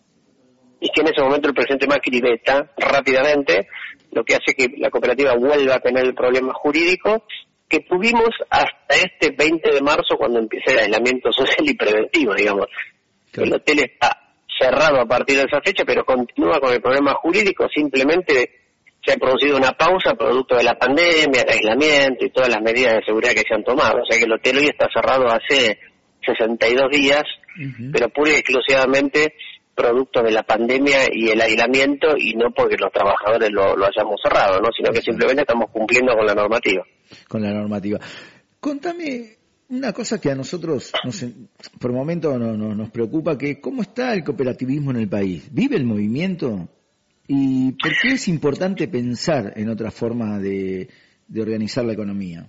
y que en ese momento el presidente Macri veta rápidamente, lo que hace que la cooperativa vuelva a tener el problema jurídico que tuvimos hasta este veinte de marzo cuando empieza el aislamiento social y preventivo, digamos. Claro. El hotel está cerrado a partir de esa fecha, pero continúa con el problema jurídico, simplemente se ha producido una pausa producto de la pandemia, el aislamiento y todas las medidas de seguridad que se han tomado. O sea que el hotel hoy está cerrado hace sesenta y dos días, uh-huh. pero pura y exclusivamente producto de la pandemia y el aislamiento y no porque los trabajadores lo, lo hayamos cerrado, ¿no? Sino que simplemente estamos cumpliendo con la normativa. Con la normativa. Contame una cosa que a nosotros nos, por el momento no, no, nos preocupa, que cómo está el cooperativismo en el país. ¿Vive el movimiento? ¿Y por qué es importante pensar en otra forma de, de organizar la economía?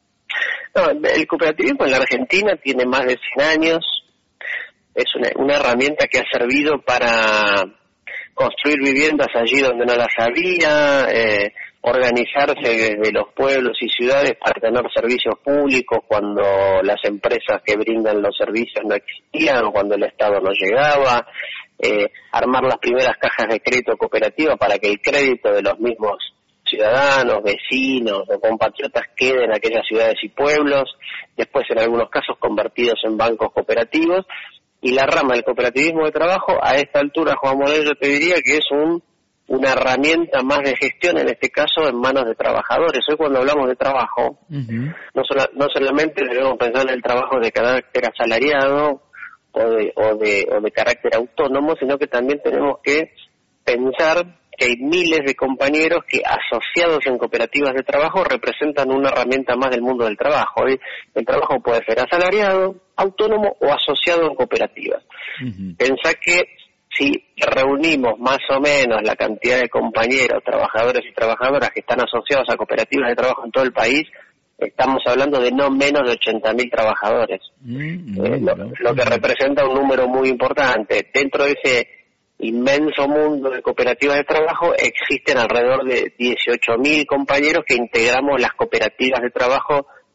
No, el cooperativismo en la Argentina tiene más de cien años. Es una, una herramienta que ha servido para construir viviendas allí donde no las había, eh, organizarse desde los pueblos y ciudades para tener servicios públicos cuando las empresas que brindan los servicios no existían o cuando el Estado no llegaba, eh, armar las primeras cajas de crédito cooperativa para que el crédito de los mismos ciudadanos, vecinos o compatriotas quede en aquellas ciudades y pueblos, después en algunos casos convertidos en bancos cooperativos. Y la rama del cooperativismo de trabajo, a esta altura, Juan Manuel, yo te diría que es un una herramienta más de gestión, en este caso en manos de trabajadores. Hoy cuando hablamos de trabajo, uh-huh. no, sola, no solamente debemos pensar en el trabajo de carácter asalariado o de, o, de, o de carácter autónomo, sino que también tenemos que pensar que hay miles de compañeros que asociados en cooperativas de trabajo representan una herramienta más del mundo del trabajo. Hoy el trabajo puede ser asalariado, autónomo o asociado en cooperativas. Uh-huh. Pensá que si reunimos más o menos la cantidad de compañeros, trabajadores y trabajadoras que están asociados a cooperativas de trabajo en todo el país, estamos hablando de no menos de ochenta mil trabajadores, mm, eh, lo, lo que representa un número muy importante. Dentro de ese inmenso mundo de cooperativas de trabajo existen alrededor de dieciocho mil compañeros que integramos las cooperativas de trabajo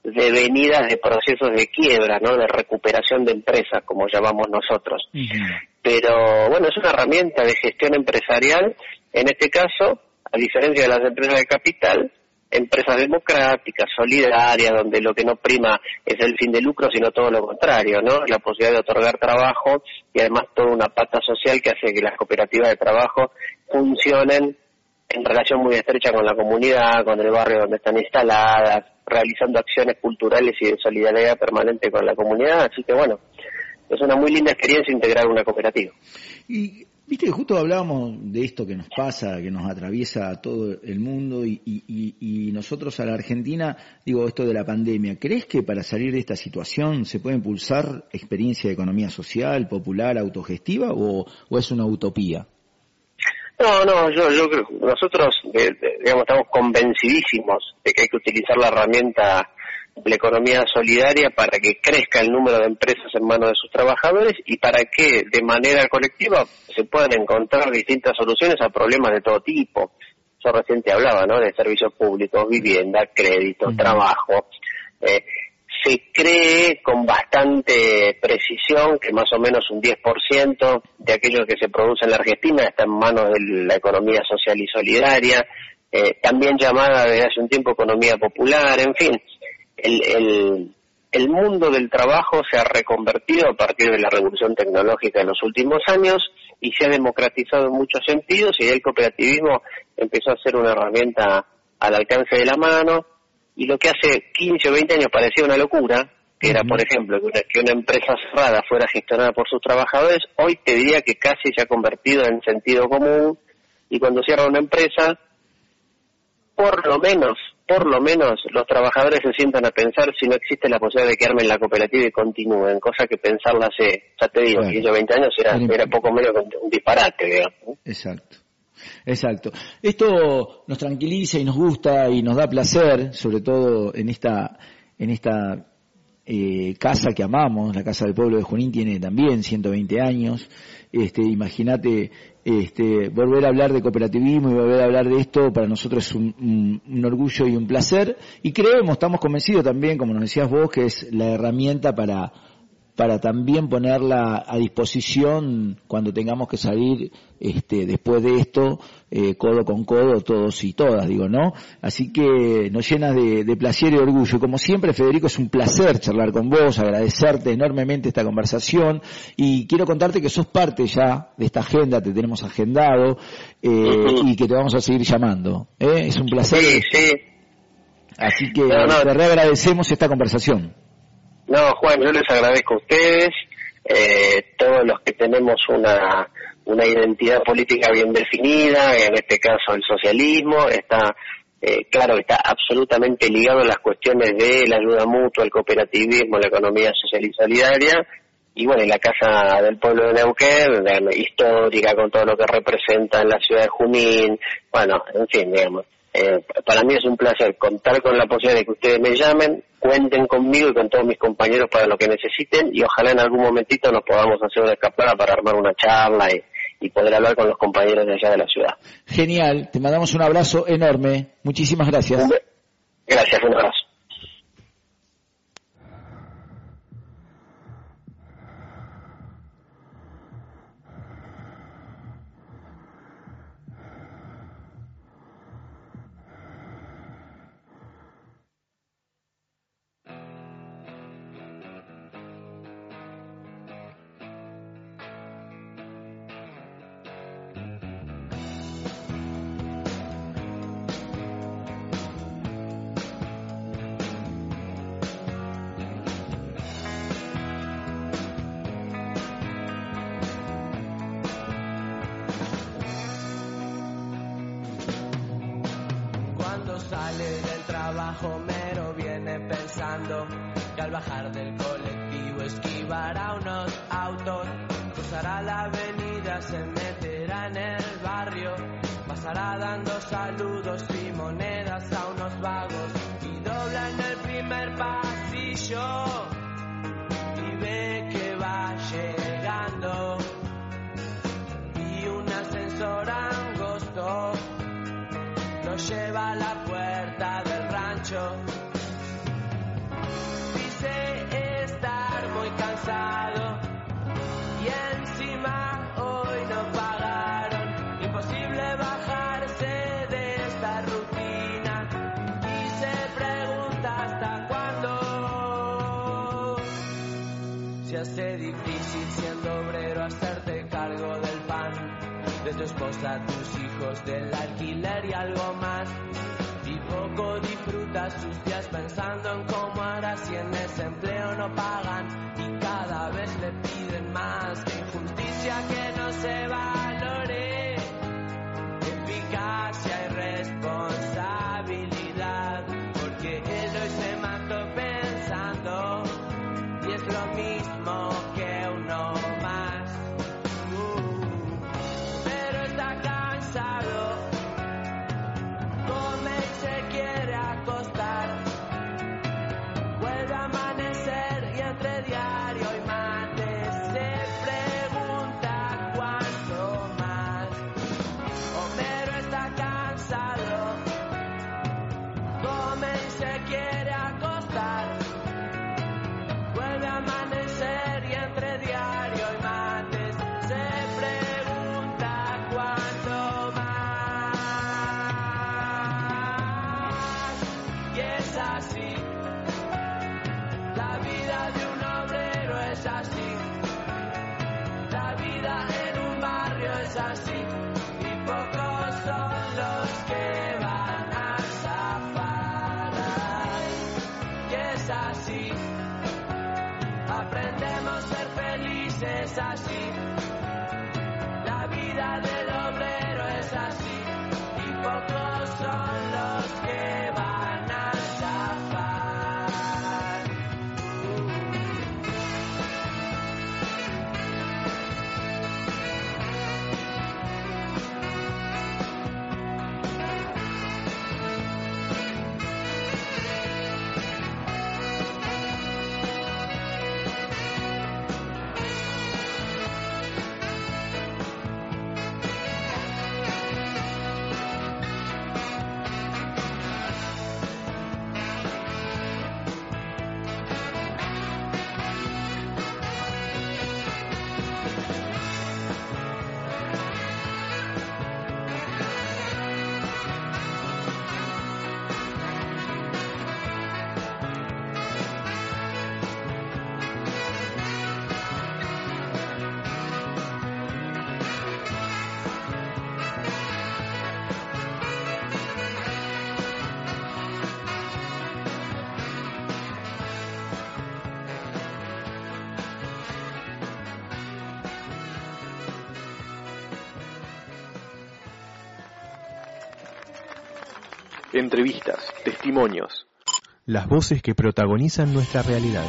devenidas de procesos de quiebra, ¿no? De recuperación de empresas, como llamamos nosotros. Uh-huh. Pero bueno, es una herramienta de gestión empresarial, en este caso, a diferencia de las empresas de capital, empresas democráticas, solidarias, donde lo que no prima es el fin de lucro, sino todo lo contrario, ¿no? La posibilidad de otorgar trabajo y además toda una pata social que hace que las cooperativas de trabajo funcionen en relación muy estrecha con la comunidad, con el barrio donde están instaladas, realizando acciones culturales y de solidaridad permanente con la comunidad. Así que bueno, es una muy linda experiencia integrar una cooperativa. Y viste que justo hablábamos de esto que nos pasa, que nos atraviesa a todo el mundo y, y, y, y nosotros a la Argentina, digo, esto de la pandemia. ¿Crees que para salir de esta situación se puede impulsar experiencia de economía social, popular, autogestiva o, o es una utopía? No, no, yo, yo creo, nosotros, eh, digamos, estamos convencidísimos de que hay que utilizar la herramienta de la economía solidaria para que crezca el número de empresas en manos de sus trabajadores y para que de manera colectiva se puedan encontrar distintas soluciones a problemas de todo tipo. Yo recién te hablaba, ¿no?, de servicios públicos, vivienda, crédito, uh-huh. trabajo. Eh, se cree con bastante precisión que más o menos un diez por ciento de aquello que se produce en la Argentina está en manos de la economía social y solidaria, eh, también llamada desde hace un tiempo economía popular, en fin. El, el, el mundo del trabajo se ha reconvertido a partir de la revolución tecnológica en los últimos años y se ha democratizado en muchos sentidos y el cooperativismo empezó a ser una herramienta al alcance de la mano. Y lo que hace quince o veinte años parecía una locura, que era, por ejemplo, que una, que una empresa cerrada fuera gestionada por sus trabajadores, hoy te diría que casi se ha convertido en sentido común, y cuando cierra una empresa, por lo menos, por lo menos, los trabajadores se sientan a pensar si no existe la posibilidad de que armen la cooperativa y continúen, cosa que pensarla hace, ya te digo, quince o veinte años era, era poco menos que un disparate, digamos. Exacto. Exacto. Esto nos tranquiliza y nos gusta y nos da placer, sobre todo en esta en esta eh, casa que amamos. La Casa del Pueblo de Junín tiene también ciento veinte años. Este, imagínate, este, volver a hablar de cooperativismo y volver a hablar de esto para nosotros es un, un, un orgullo y un placer. Y creemos, estamos convencidos también, como nos decías vos, que es la herramienta para para también ponerla a disposición cuando tengamos que salir este, después de esto, eh, codo con codo, todos y todas, digo, ¿no? Así que nos llena de, de placer y orgullo. Y como siempre, Federico, es un placer charlar con vos, agradecerte enormemente esta conversación y quiero contarte que sos parte ya de esta agenda, te tenemos agendado eh, uh-huh. y que te vamos a seguir llamando. ¿eh? Es un placer. Sí, sí. Así que no, no. te reagradecemos esta conversación. No, Juan, yo les agradezco a ustedes, eh, todos los que tenemos una una identidad política bien definida, en este caso el socialismo, está eh, claro que está absolutamente ligado a las cuestiones de la ayuda mutua, el cooperativismo, la economía social y solidaria, y bueno, y la Casa del Pueblo de Neuquén, de, histórica, con todo lo que representa en la ciudad de Junín, bueno, en fin, digamos. Eh, para mí es un placer contar con la posibilidad de que ustedes me llamen, cuenten conmigo y con todos mis compañeros para lo que necesiten y ojalá en algún momentito nos podamos hacer una escapada para armar una charla y, y poder hablar con los compañeros de allá de la ciudad. Genial, te mandamos un abrazo enorme, muchísimas gracias. Un, gracias, un abrazo. Sale del trabajo mero, viene pensando que al bajar del colectivo esquivará unos autos, cruzará la avenida, se meterá en el barrio, pasará dando saludos y monedas a unos vagos y dobla en el primer pasillo y ve que va llegando y un ascensor angosto lo lleva a la puerta del rancho. de tu esposa, tus hijos, del alquiler y algo más. Y poco disfrutas tus días pensando en cómo harás si en ese empleo no pagan y cada vez le piden más. Qué injusticia que no se valore, eficacia y responsabilidad, porque él hoy se mató pensando y es lo mismo que uno más. Uh, pero está cansado, come y se quiere acostar, vuelve a amanecer y entre diario y mate se pregunta cuánto más. Homero está cansado, come y se quiere acostar, vuelve a amanecer y entre diario y mates se pregunta cuánto más. Y es así, la vida de un obrero es así, la vida en un barrio es así, y pocos son los que van a zafar. Y es así, aprendemos a ser felices así, la vida del obrero es así, y pocos son los que van a zafar. Entrevistas, testimonios, las voces que protagonizan nuestra realidad.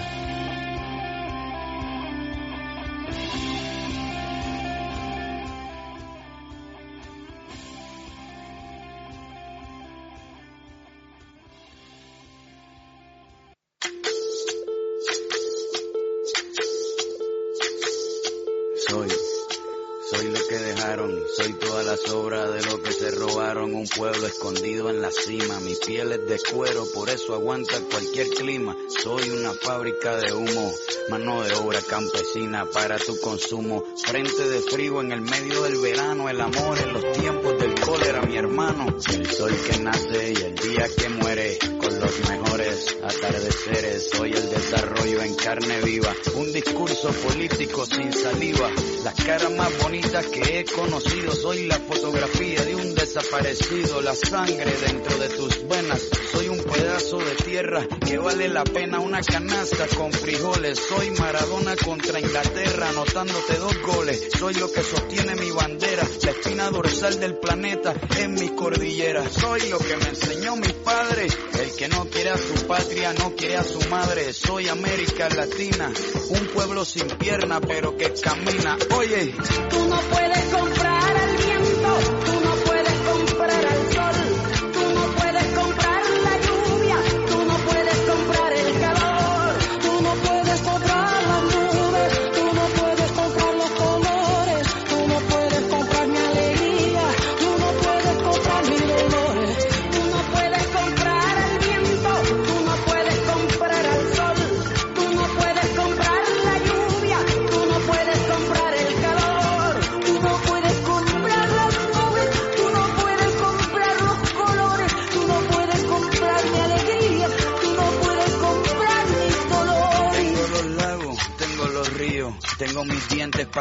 Soy, soy lo que dejaron, soy toda la sobra de lo que se robaron, un pueblo escondido en la cima, mi piel es de cuero, por eso aguanta cualquier clima, soy una fábrica de humo, mano de obra campesina para tu consumo, frente de frío en el medio del verano, el amor en los tiempos del cólera, mi hermano, el sol que nace y el día que muere, con los mejores atardeceres, soy el desarrollo en carne viva, un discurso político sin saliva, las caras más bonitas que he conocido, soy la fotografía de un desaparecido, la sangre dentro de tus venas, soy un pedazo de tierra que vale la pena una canasta con frijoles, soy Maradona contra Inglaterra anotándote dos goles, soy lo que sostiene mi bandera, la espina dorsal del planeta en mi cordillera, soy lo que me enseñó mi padre, el que no quiere a su patria no quiere a su madre, soy América Latina, un pueblo sin pierna pero que camina, oye, Tú no puedes comprar al viento, tú no puedes comprar al sol, tú no puedes comprar la lluvia, tú no puedes comprar el calor, tú no puedes comprar las nubes, tú no puedes comprar los colores, tú no puedes comprar mi alegría, tú no puedes comprar mis dolores, tú no puedes comprar al viento, tú no puedes comprar al sol, tú no puedes comprar la lluvia, tú no puedes comprar el calor, tú no puedes comprar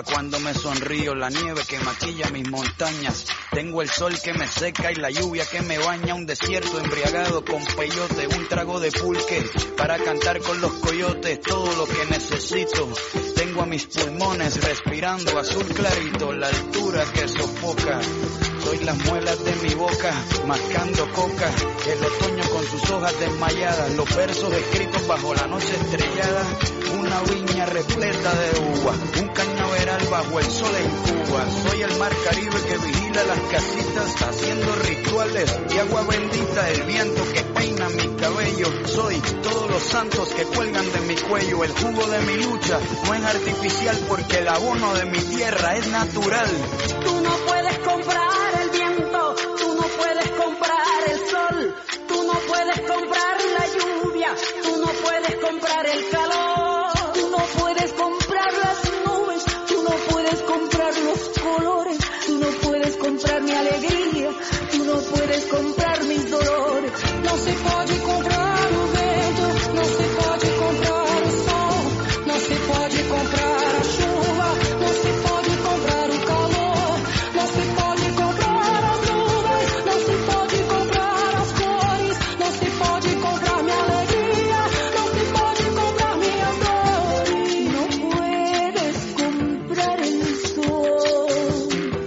pa' cuando me sonrío, la nieve que maquilla mis montañas. Tengo el sol que me seca y la lluvia que me baña, un desierto embriagado con peyote, un trago de pulque para cantar con los coyotes, todo lo que necesito. Tengo a mis pulmones respirando azul clarito, la altura que sofoca. Soy las muelas de mi boca, mascando coca, el otoño con sus hojas desmayadas, los versos escritos bajo la noche estrellada, una viña repleta de uva, un cañaveral bajo el sol en Cuba. Soy el mar Caribe que vigila las casitas, haciendo rituales y agua bendita, el viento que peina mi cabello. Soy todos los santos que cuelgan de mi cuello, el jugo de mi lucha no es artificial porque el abono de mi tierra es natural. Tú no puedes comprar el viento, tú no puedes comprar el sol, tú no puedes comprar la lluvia, tú no puedes comprar el calor, tú no puedes comprar las nubes, tú no puedes comprar los colores, tú no puedes comprar mi alegría, tú no puedes comprar mis dolores. No se puede comprar o vento, no se puede comprar o sol, no se puede comprar a chuva, no se pode comprar o calor, não se pode comprar as nuvens, não se pode comprar as cores, não se pode comprar minha alegria, não se pode comprar minhas dores. Não puedes comprar el sol,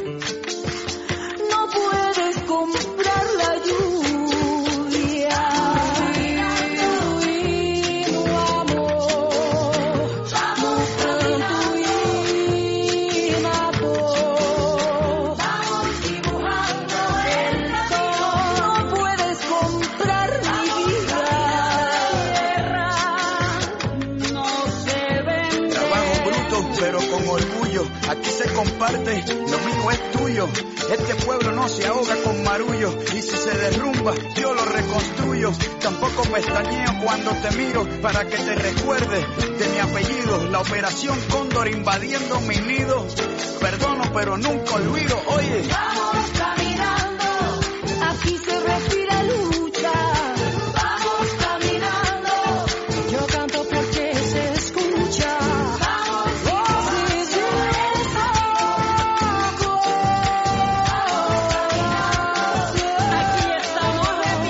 não puedes comprar la lluvia, y no amor, mostrando y mato. Vamos dibujando el sol. No puedes comprar mi vida. No se vende. Trabajo bruto, pero con orgullo. Aquí se comparte, lo mío es tuyo. Este pueblo no se ahoga con marullo. Y si se derrumba, yo lo reconstruyo. Tampoco pestañeo cuando te miro para que te recuerdes de mi apellido. La operación Cóndor invadiendo mi nido. Perdono, pero nunca olvido. Oye, Vamos caminando, aquí se respira lucha. Vamos caminando, yo canto porque se escucha. Vamos, si yo saco, aquí estamos de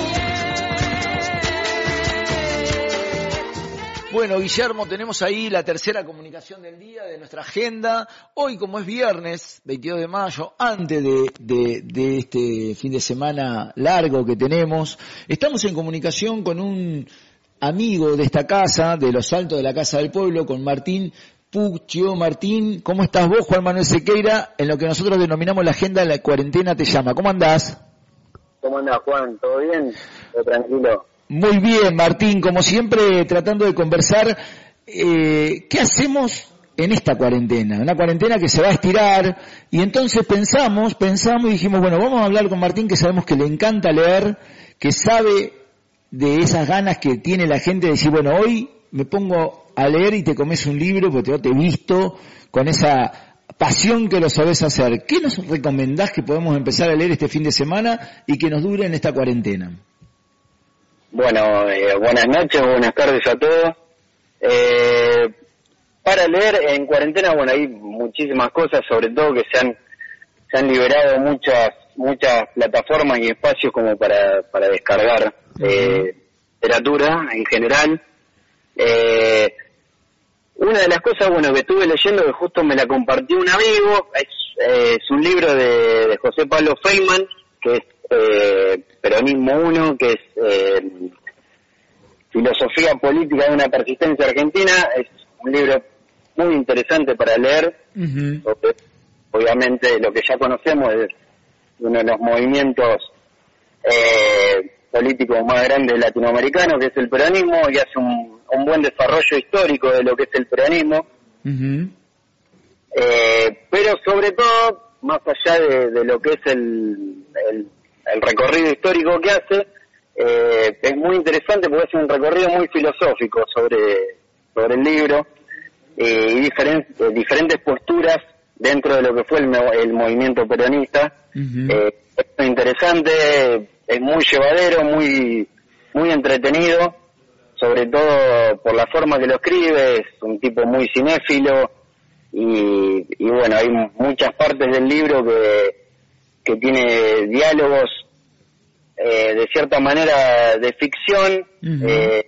pie. Bueno, Guillermo, tenemos ahí la tercera comunicación del día de nuestra agenda. Hoy, como es viernes, veintidós de mayo, antes de, de, de este fin de semana largo que tenemos, estamos en comunicación con un amigo de esta casa, de los Altos de la Casa del Pueblo, con Martín Puccio. Martín, ¿cómo estás vos? Juan Manuel Sequeira, en lo que nosotros denominamos la agenda de la cuarentena, te llama. ¿Cómo andás? ¿Cómo andás, Juan? ¿Todo bien? ¿Todo tranquilo? Muy bien, Martín, como siempre tratando de conversar, eh, ¿qué hacemos en esta cuarentena? Una cuarentena que se va a estirar, y entonces pensamos, pensamos y dijimos, bueno, vamos a hablar con Martín, que sabemos que le encanta leer, que sabe de esas ganas que tiene la gente de decir, bueno, hoy me pongo a leer y te comes un libro, porque yo te he visto con esa pasión que lo sabés hacer. ¿Qué nos recomendás que podemos empezar a leer este fin de semana y que nos dure en esta cuarentena? Bueno, eh, buenas noches, buenas tardes a todos. Eh, para leer en cuarentena, bueno, hay muchísimas cosas, sobre todo que se han se han liberado muchas muchas plataformas y espacios como para para descargar eh, literatura en general. Eh, una de las cosas, bueno, que estuve leyendo, que justo me la compartió un amigo, es, eh, es un libro de, de José Pablo Feynman, que es eh, Peronismo uno, que es eh, Filosofía Política de una Persistencia Argentina. Es un libro muy interesante para leer. Uh-huh. Porque, obviamente, lo que ya conocemos es uno de los movimientos eh, políticos más grandes latinoamericanos, que es el peronismo, y hace un, un buen desarrollo histórico de lo que es el peronismo. Uh-huh. Eh, pero sobre todo, más allá de, de lo que es el, el, el recorrido histórico que hace, eh, es muy interesante porque hace un recorrido muy filosófico sobre, sobre el libro, eh, y diferentes, eh, diferentes posturas dentro de lo que fue el, el movimiento peronista. Uh-huh. Eh, es muy interesante, es muy llevadero, muy, muy entretenido, sobre todo por la forma que lo escribe. Es un tipo muy cinéfilo y, y bueno, hay muchas partes del libro que, que tiene diálogos eh, de cierta manera de ficción, uh-huh. eh,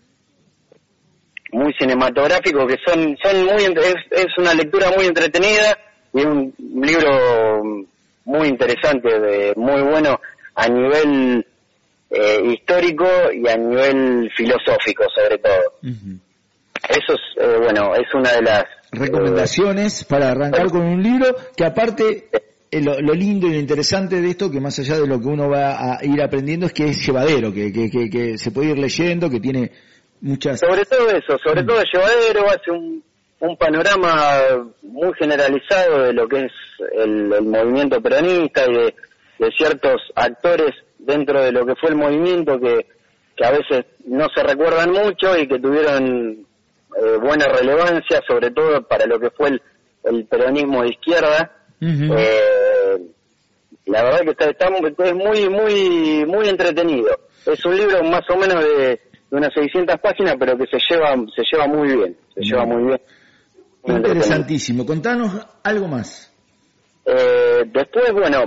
muy cinematográficos, que son son muy es, es una lectura muy entretenida y es un libro muy interesante, de, muy bueno a nivel eh, histórico y a nivel filosófico sobre todo. Uh-huh. Eso es, eh, bueno, es una de las recomendaciones eh, para arrancar con un libro que aparte eh, lo, lo lindo y lo interesante de esto, que más allá de lo que uno va a ir aprendiendo, es que es llevadero, que, que, que, que se puede ir leyendo, que tiene muchas... Sobre todo eso, sobre mm. todo es llevadero, hace un, un panorama muy generalizado de lo que es el, el movimiento peronista y de, de ciertos actores dentro de lo que fue el movimiento que, que a veces no se recuerdan mucho y que tuvieron eh, buena relevancia, sobre todo para lo que fue el, el peronismo de izquierda. Uh-huh. Eh, la verdad que está, está es muy muy muy entretenido. Es un libro más o menos de, de unas seiscientas páginas, pero que se lleva se lleva muy bien, se uh-huh. lleva muy bien. Muy interesantísimo. Contanos algo más. Eh, después, bueno,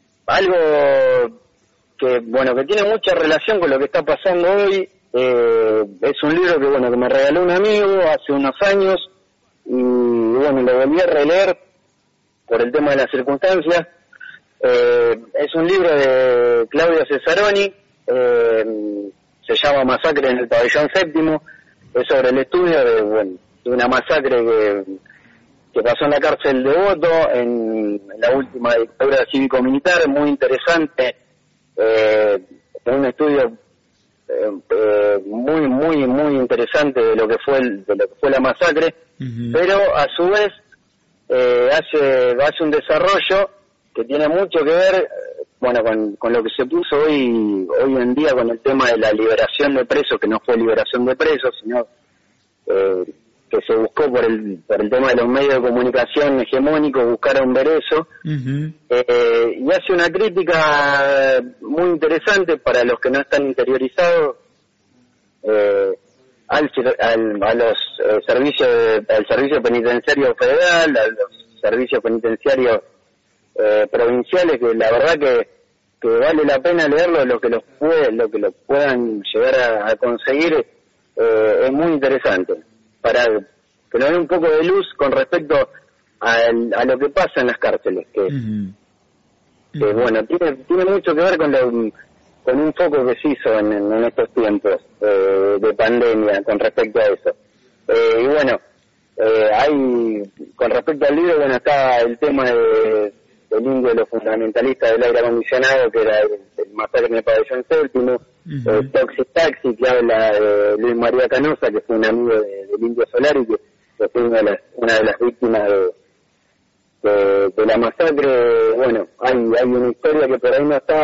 algo que bueno que tiene mucha relación con lo que está pasando hoy. Eh, es un libro que bueno que me regaló un amigo hace unos años y bueno lo volví a releer por el tema de las circunstancias. Eh, es un libro de Claudio Cesaroni, eh, se llama Masacre en el Pabellón Séptimo. Es sobre el estudio de, bueno, de una masacre que, que pasó en la cárcel de Voto en, en la última dictadura cívico-militar, muy interesante, eh, un estudio Eh, eh, muy muy muy interesante de lo que fue el, de lo que fue la masacre, uh-huh. pero a su vez eh, hace hace un desarrollo que tiene mucho que ver bueno con, con lo que se puso hoy hoy en día con el tema de la liberación de presos, que no fue liberación de presos sino eh, que se buscó por el por el tema de los medios de comunicación hegemónicos, buscaron ver eso. Uh-huh. eh, y hace una crítica muy interesante para los que no están interiorizados eh, al, al a los eh, servicios de, al servicio penitenciario federal, a los servicios penitenciarios eh, provinciales, que la verdad que que vale la pena leerlo, lo que los puede lo que lo puedan llegar a, a conseguir eh, es muy interesante, para que nos dé un poco de luz con respecto a, a lo que pasa en las cárceles, que, uh-huh. que uh-huh. bueno, tiene tiene mucho que ver con lo, con un foco que se hizo en, en estos tiempos eh, de pandemia con respecto a eso. Eh, y bueno, eh, hay, con respecto al libro, bueno, está el tema de, del índolo fundamentalista del aire acondicionado, que era el, el masacre en el Pabellón Séptimo. Uh-huh. eh, Toxic Taxi, que habla de Luis María Canosa, que fue un amigo de, del Indio Solari, que, que fue una de las, una de las víctimas de, de, de la masacre. Bueno, hay, hay una historia que por ahí no está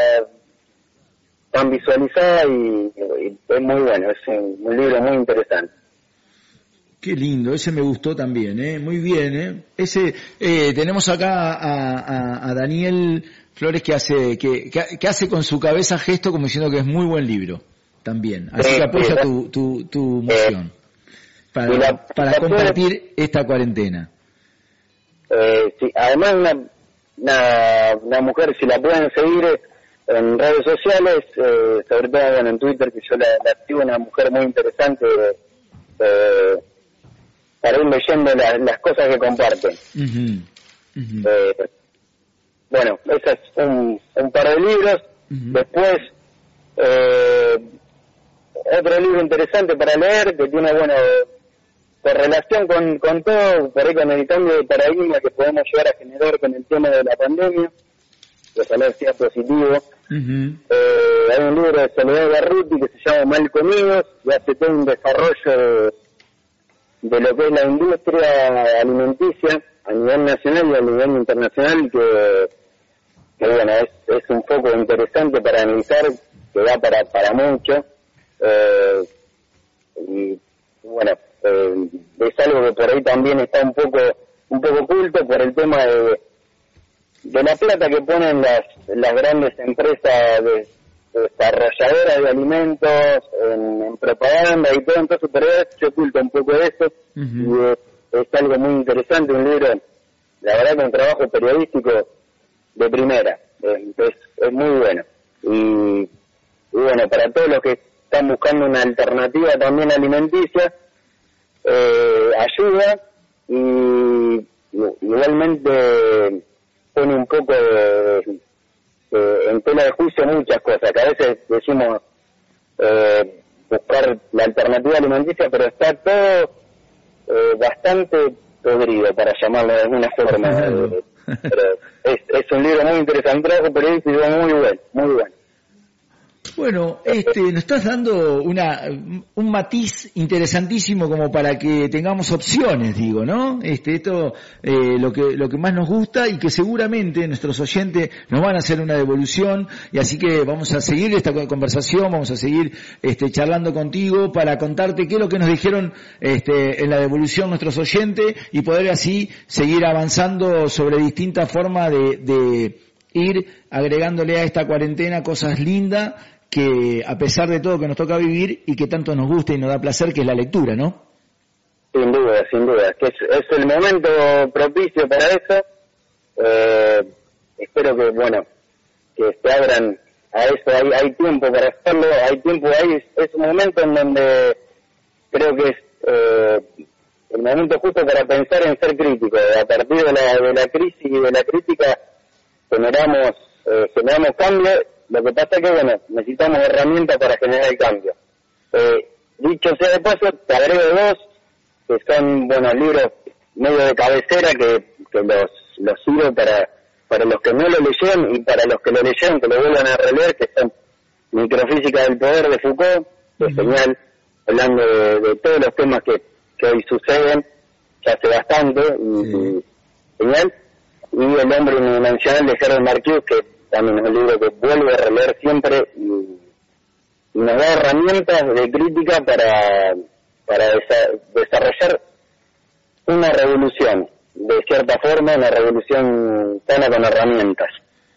tan visualizada y, y es muy bueno, es un, un libro muy interesante. Qué lindo, ese me gustó también, ¿eh? Muy bien, ¿eh? Ese, eh, tenemos acá a, a, a Daniel Flores que hace que, que, que hace con su cabeza gesto como diciendo que es muy buen libro también, así eh, que apoya eh, tu, tu, tu moción eh, para, la, para la compartir puede, esta cuarentena. Eh, sí, además una, una, una mujer, si la pueden seguir en redes sociales, eh, sobre todo bueno, en Twitter, que yo la, la activo, una mujer muy interesante eh, para ir leyendo la, las cosas que comparten. Uh-huh. Uh-huh. Eh, bueno, ese es un, un par de libros. Uh-huh. Después, eh, otro libro interesante para leer, que tiene, bueno, correlación con, con todo, por ahí con el cambio de paradigma que podemos llegar a generar con el tema de la pandemia, que ojalá sea positivo. Uh-huh. Eh, hay un libro de Soledad Garruti que se llama Mal Comidos, y hace todo un desarrollo de, de lo que es la industria alimenticia a nivel nacional y a nivel internacional, que, que bueno, es, es un poco interesante para analizar, que da para, para mucho, eh, y bueno, eh, es algo que por ahí también está un poco, un poco oculto por el tema de, de la plata que ponen las, las grandes empresas de, desarrolladoras de alimentos en, en propaganda y todo, entonces por ahí se oculta un poco de eso. Uh-huh. Y es algo muy interesante, un libro, la verdad que un trabajo periodístico de primera, es, es, es muy bueno. Y, y bueno, para todos los que están buscando una alternativa también alimenticia, eh, ayuda y igualmente pone un poco de, de, en tela de juicio muchas cosas, que a veces decimos eh, buscar la alternativa alimenticia, pero está todo eh, bastante podrido, para llamarlo de alguna forma. eh, pero es, es un libro muy interesante, un trabajo periodístico muy bueno, muy bueno. Bueno, este, nos estás dando una, un matiz interesantísimo como para que tengamos opciones, digo, ¿no? Este, esto, eh, lo que, lo que más nos gusta y que seguramente nuestros oyentes nos van a hacer una devolución, y así que vamos a seguir esta conversación, vamos a seguir, este, charlando contigo para contarte qué es lo que nos dijeron, este, en la devolución nuestros oyentes y poder así seguir avanzando sobre distintas formas de, de ir agregándole a esta cuarentena cosas lindas que a pesar de todo que nos toca vivir y que tanto nos gusta y nos da placer, que es la lectura, ¿no? Sin duda, sin duda, que es, es el momento propicio para eso. Eh, espero que, bueno, que se abran a eso, hay, hay tiempo para hacerlo, hay tiempo, hay, es un momento en donde creo que es eh, el momento justo para pensar en ser crítico. A partir de la, de la crisis y de la crítica generamos, eh, generamos cambio. Lo que pasa es que, bueno, necesitamos herramientas para generar el cambio. Eh, dicho sea de paso, te agrego dos, que son, bueno, libros medio de cabecera que, que los, los sirvo para, para los que no lo leyeron y para los que lo leyeron, que lo vuelvan a releer, que son Microfísica del Poder de Foucault, que es genial, hablando de, de todos los temas que, que hoy suceden, que hace bastante, y, sí. y genial, y El Hombre Unidimensional de Herbert Marcuse, que también es un libro que vuelvo a releer siempre y, y nos da herramientas de crítica para, para desa, desarrollar una revolución, de cierta forma, una revolución sana con herramientas.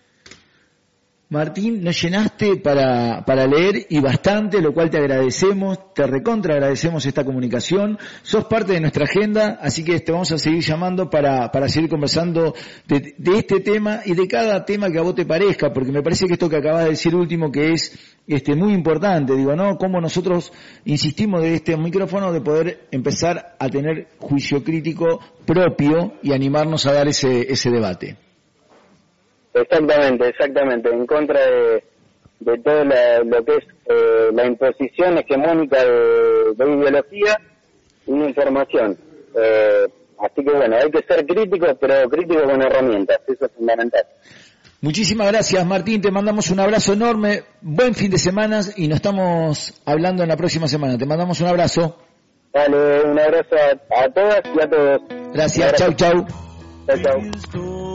Martín, nos llenaste para, para leer y bastante, lo cual te agradecemos, te recontra agradecemos esta comunicación. Sos parte de nuestra agenda, así que te vamos a seguir llamando para, para seguir conversando de, de este tema y de cada tema que a vos te parezca, porque me parece que esto que acabas de decir último que es este muy importante, digo, ¿no? Cómo nosotros insistimos de este micrófono de poder empezar a tener juicio crítico propio y animarnos a dar ese, ese debate. Exactamente, exactamente, en contra de, de todo la, lo que es eh, la imposición hegemónica de, de ideología y de información. Eh, así que bueno, hay que ser críticos, pero críticos con herramientas, eso es fundamental. Muchísimas gracias, Martín, te mandamos un abrazo enorme, buen fin de semana y nos estamos hablando en la próxima semana. Te mandamos un abrazo. Dale, un abrazo a, a todas y a todos. Gracias, chau, chau. Chau, chau.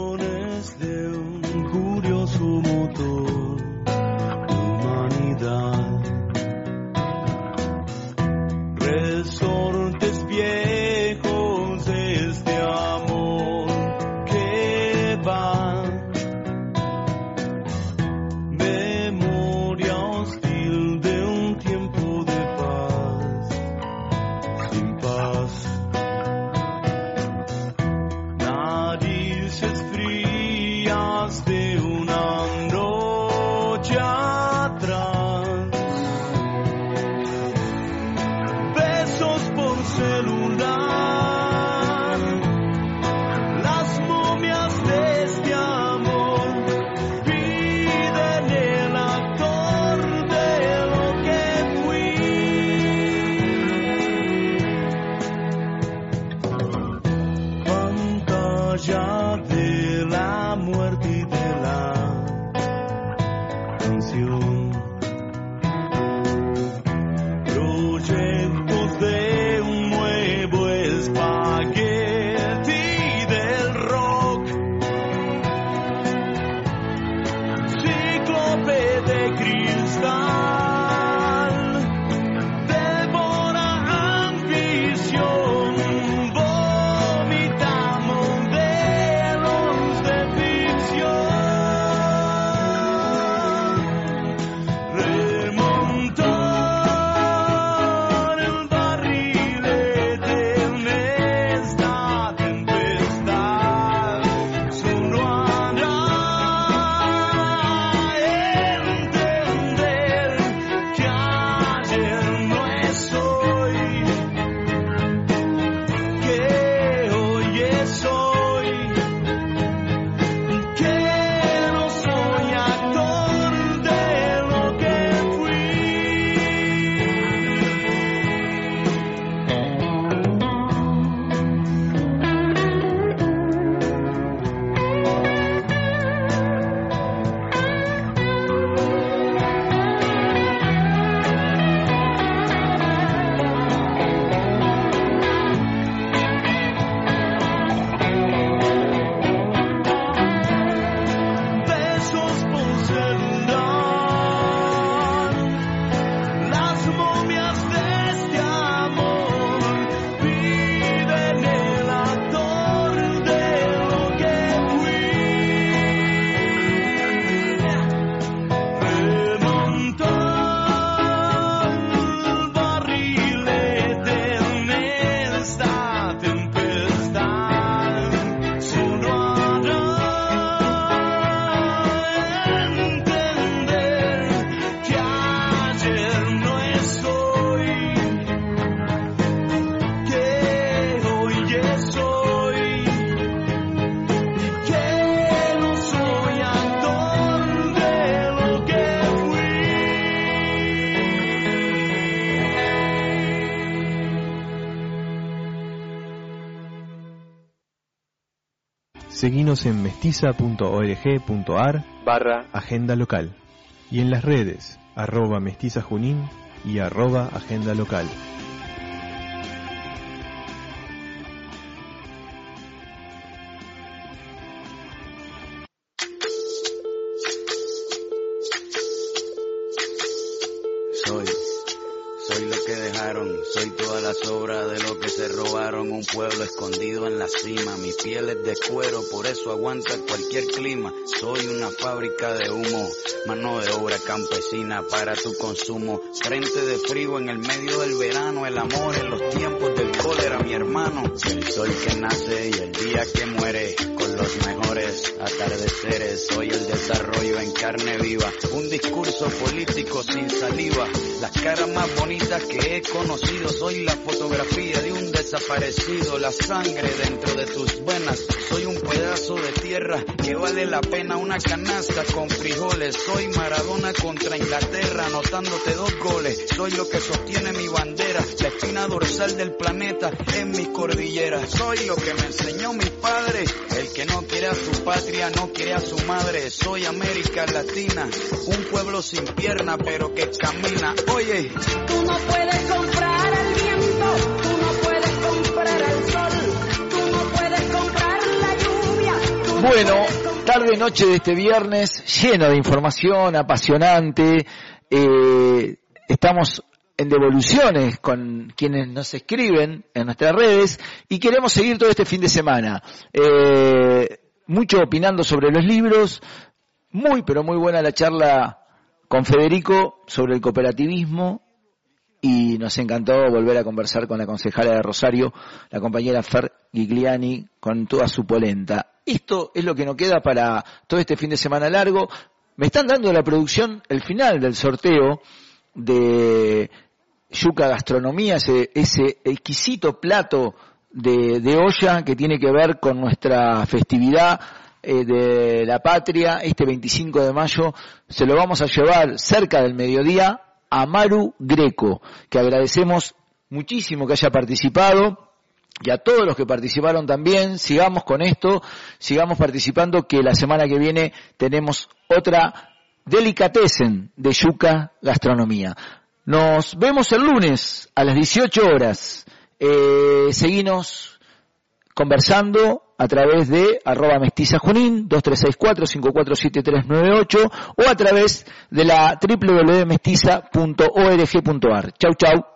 Curioso motor de humanidad, resortes viejos de este amor que va, memoria hostil de un tiempo de paz, sin paz, narices frías de una noche atrás, besos por celular, las momias de este amor piden el actor de lo que fui, pantalla de la muerte y de la canción, proyectos de un nuevo espagueti del rock, cíclope de cristal, devora ambición, vomita modelos de ficción, remontar el barrilete en esta Seguinos en mestiza punto org punto ar barra agenda local y en las redes arroba mestiza junín y arroba agenda local. Soy, soy lo que dejaron, soy toda la sobra de lo que se robaron, un pueblo escondido en la cima, mi piel es de cuero, por eso aguanta cualquier clima, soy una fábrica de humo, mano de obra campesina para tu consumo, frente de frío en el medio del verano, el amor en los tiempos del cólera, mi hermano, el sol que nace y el día que muere, con los mejores atardeceres, soy el desarrollo en carne viva, un discurso político sin saliva, las caras más bonitas que he conocido, soy la fotografía de un desaparecido, la sangre dentro de tus venas, soy un pedazo de tierra que vale la pena una canasta con frijoles, soy Maradona contra Inglaterra anotándote dos goles, soy lo que sostiene mi bandera, la espina dorsal del planeta en mi cordillera, soy lo que me enseñó mi padre, el que no quiere a su patria no quiere a su madre, soy América Latina, un pueblo sin pierna pero que camina, oye. Tú no puedes comprar al viento, tú no puedes comprar al sol, tú no puedes comprar la lluvia. Tú no Bueno, puedes comprar... tarde noche de este viernes, lleno de información, apasionante. Eh, estamos en devoluciones con quienes nos escriben en nuestras redes y queremos seguir todo este fin de semana. Eh, mucho opinando sobre los libros, muy pero muy buena la charla con Federico sobre el cooperativismo y nos encantó volver a conversar con la concejala de Rosario, la compañera Fer Gigliani, con toda su polenta. Esto es lo que nos queda para todo este fin de semana largo. Me están dando la producción el final del sorteo de Yuca Gastronomía, ese, ese exquisito plato de, de olla que tiene que ver con nuestra festividad eh, de la patria. Este veinticinco de mayo se lo vamos a llevar cerca del mediodía a Maru Greco, que agradecemos muchísimo que haya participado. Y a todos los que participaron también, sigamos con esto, sigamos participando, que la semana que viene tenemos otra delicatessen de Yuca Gastronomía. Nos vemos el lunes a las dieciocho horas. Eh, seguinos conversando a través de arroba mestiza junín, dos tres seis cuatro, cinco cuatro siete tres nueve ocho, o a través de la doble u doble u doble u punto mestiza punto org punto ar. Chau, chau.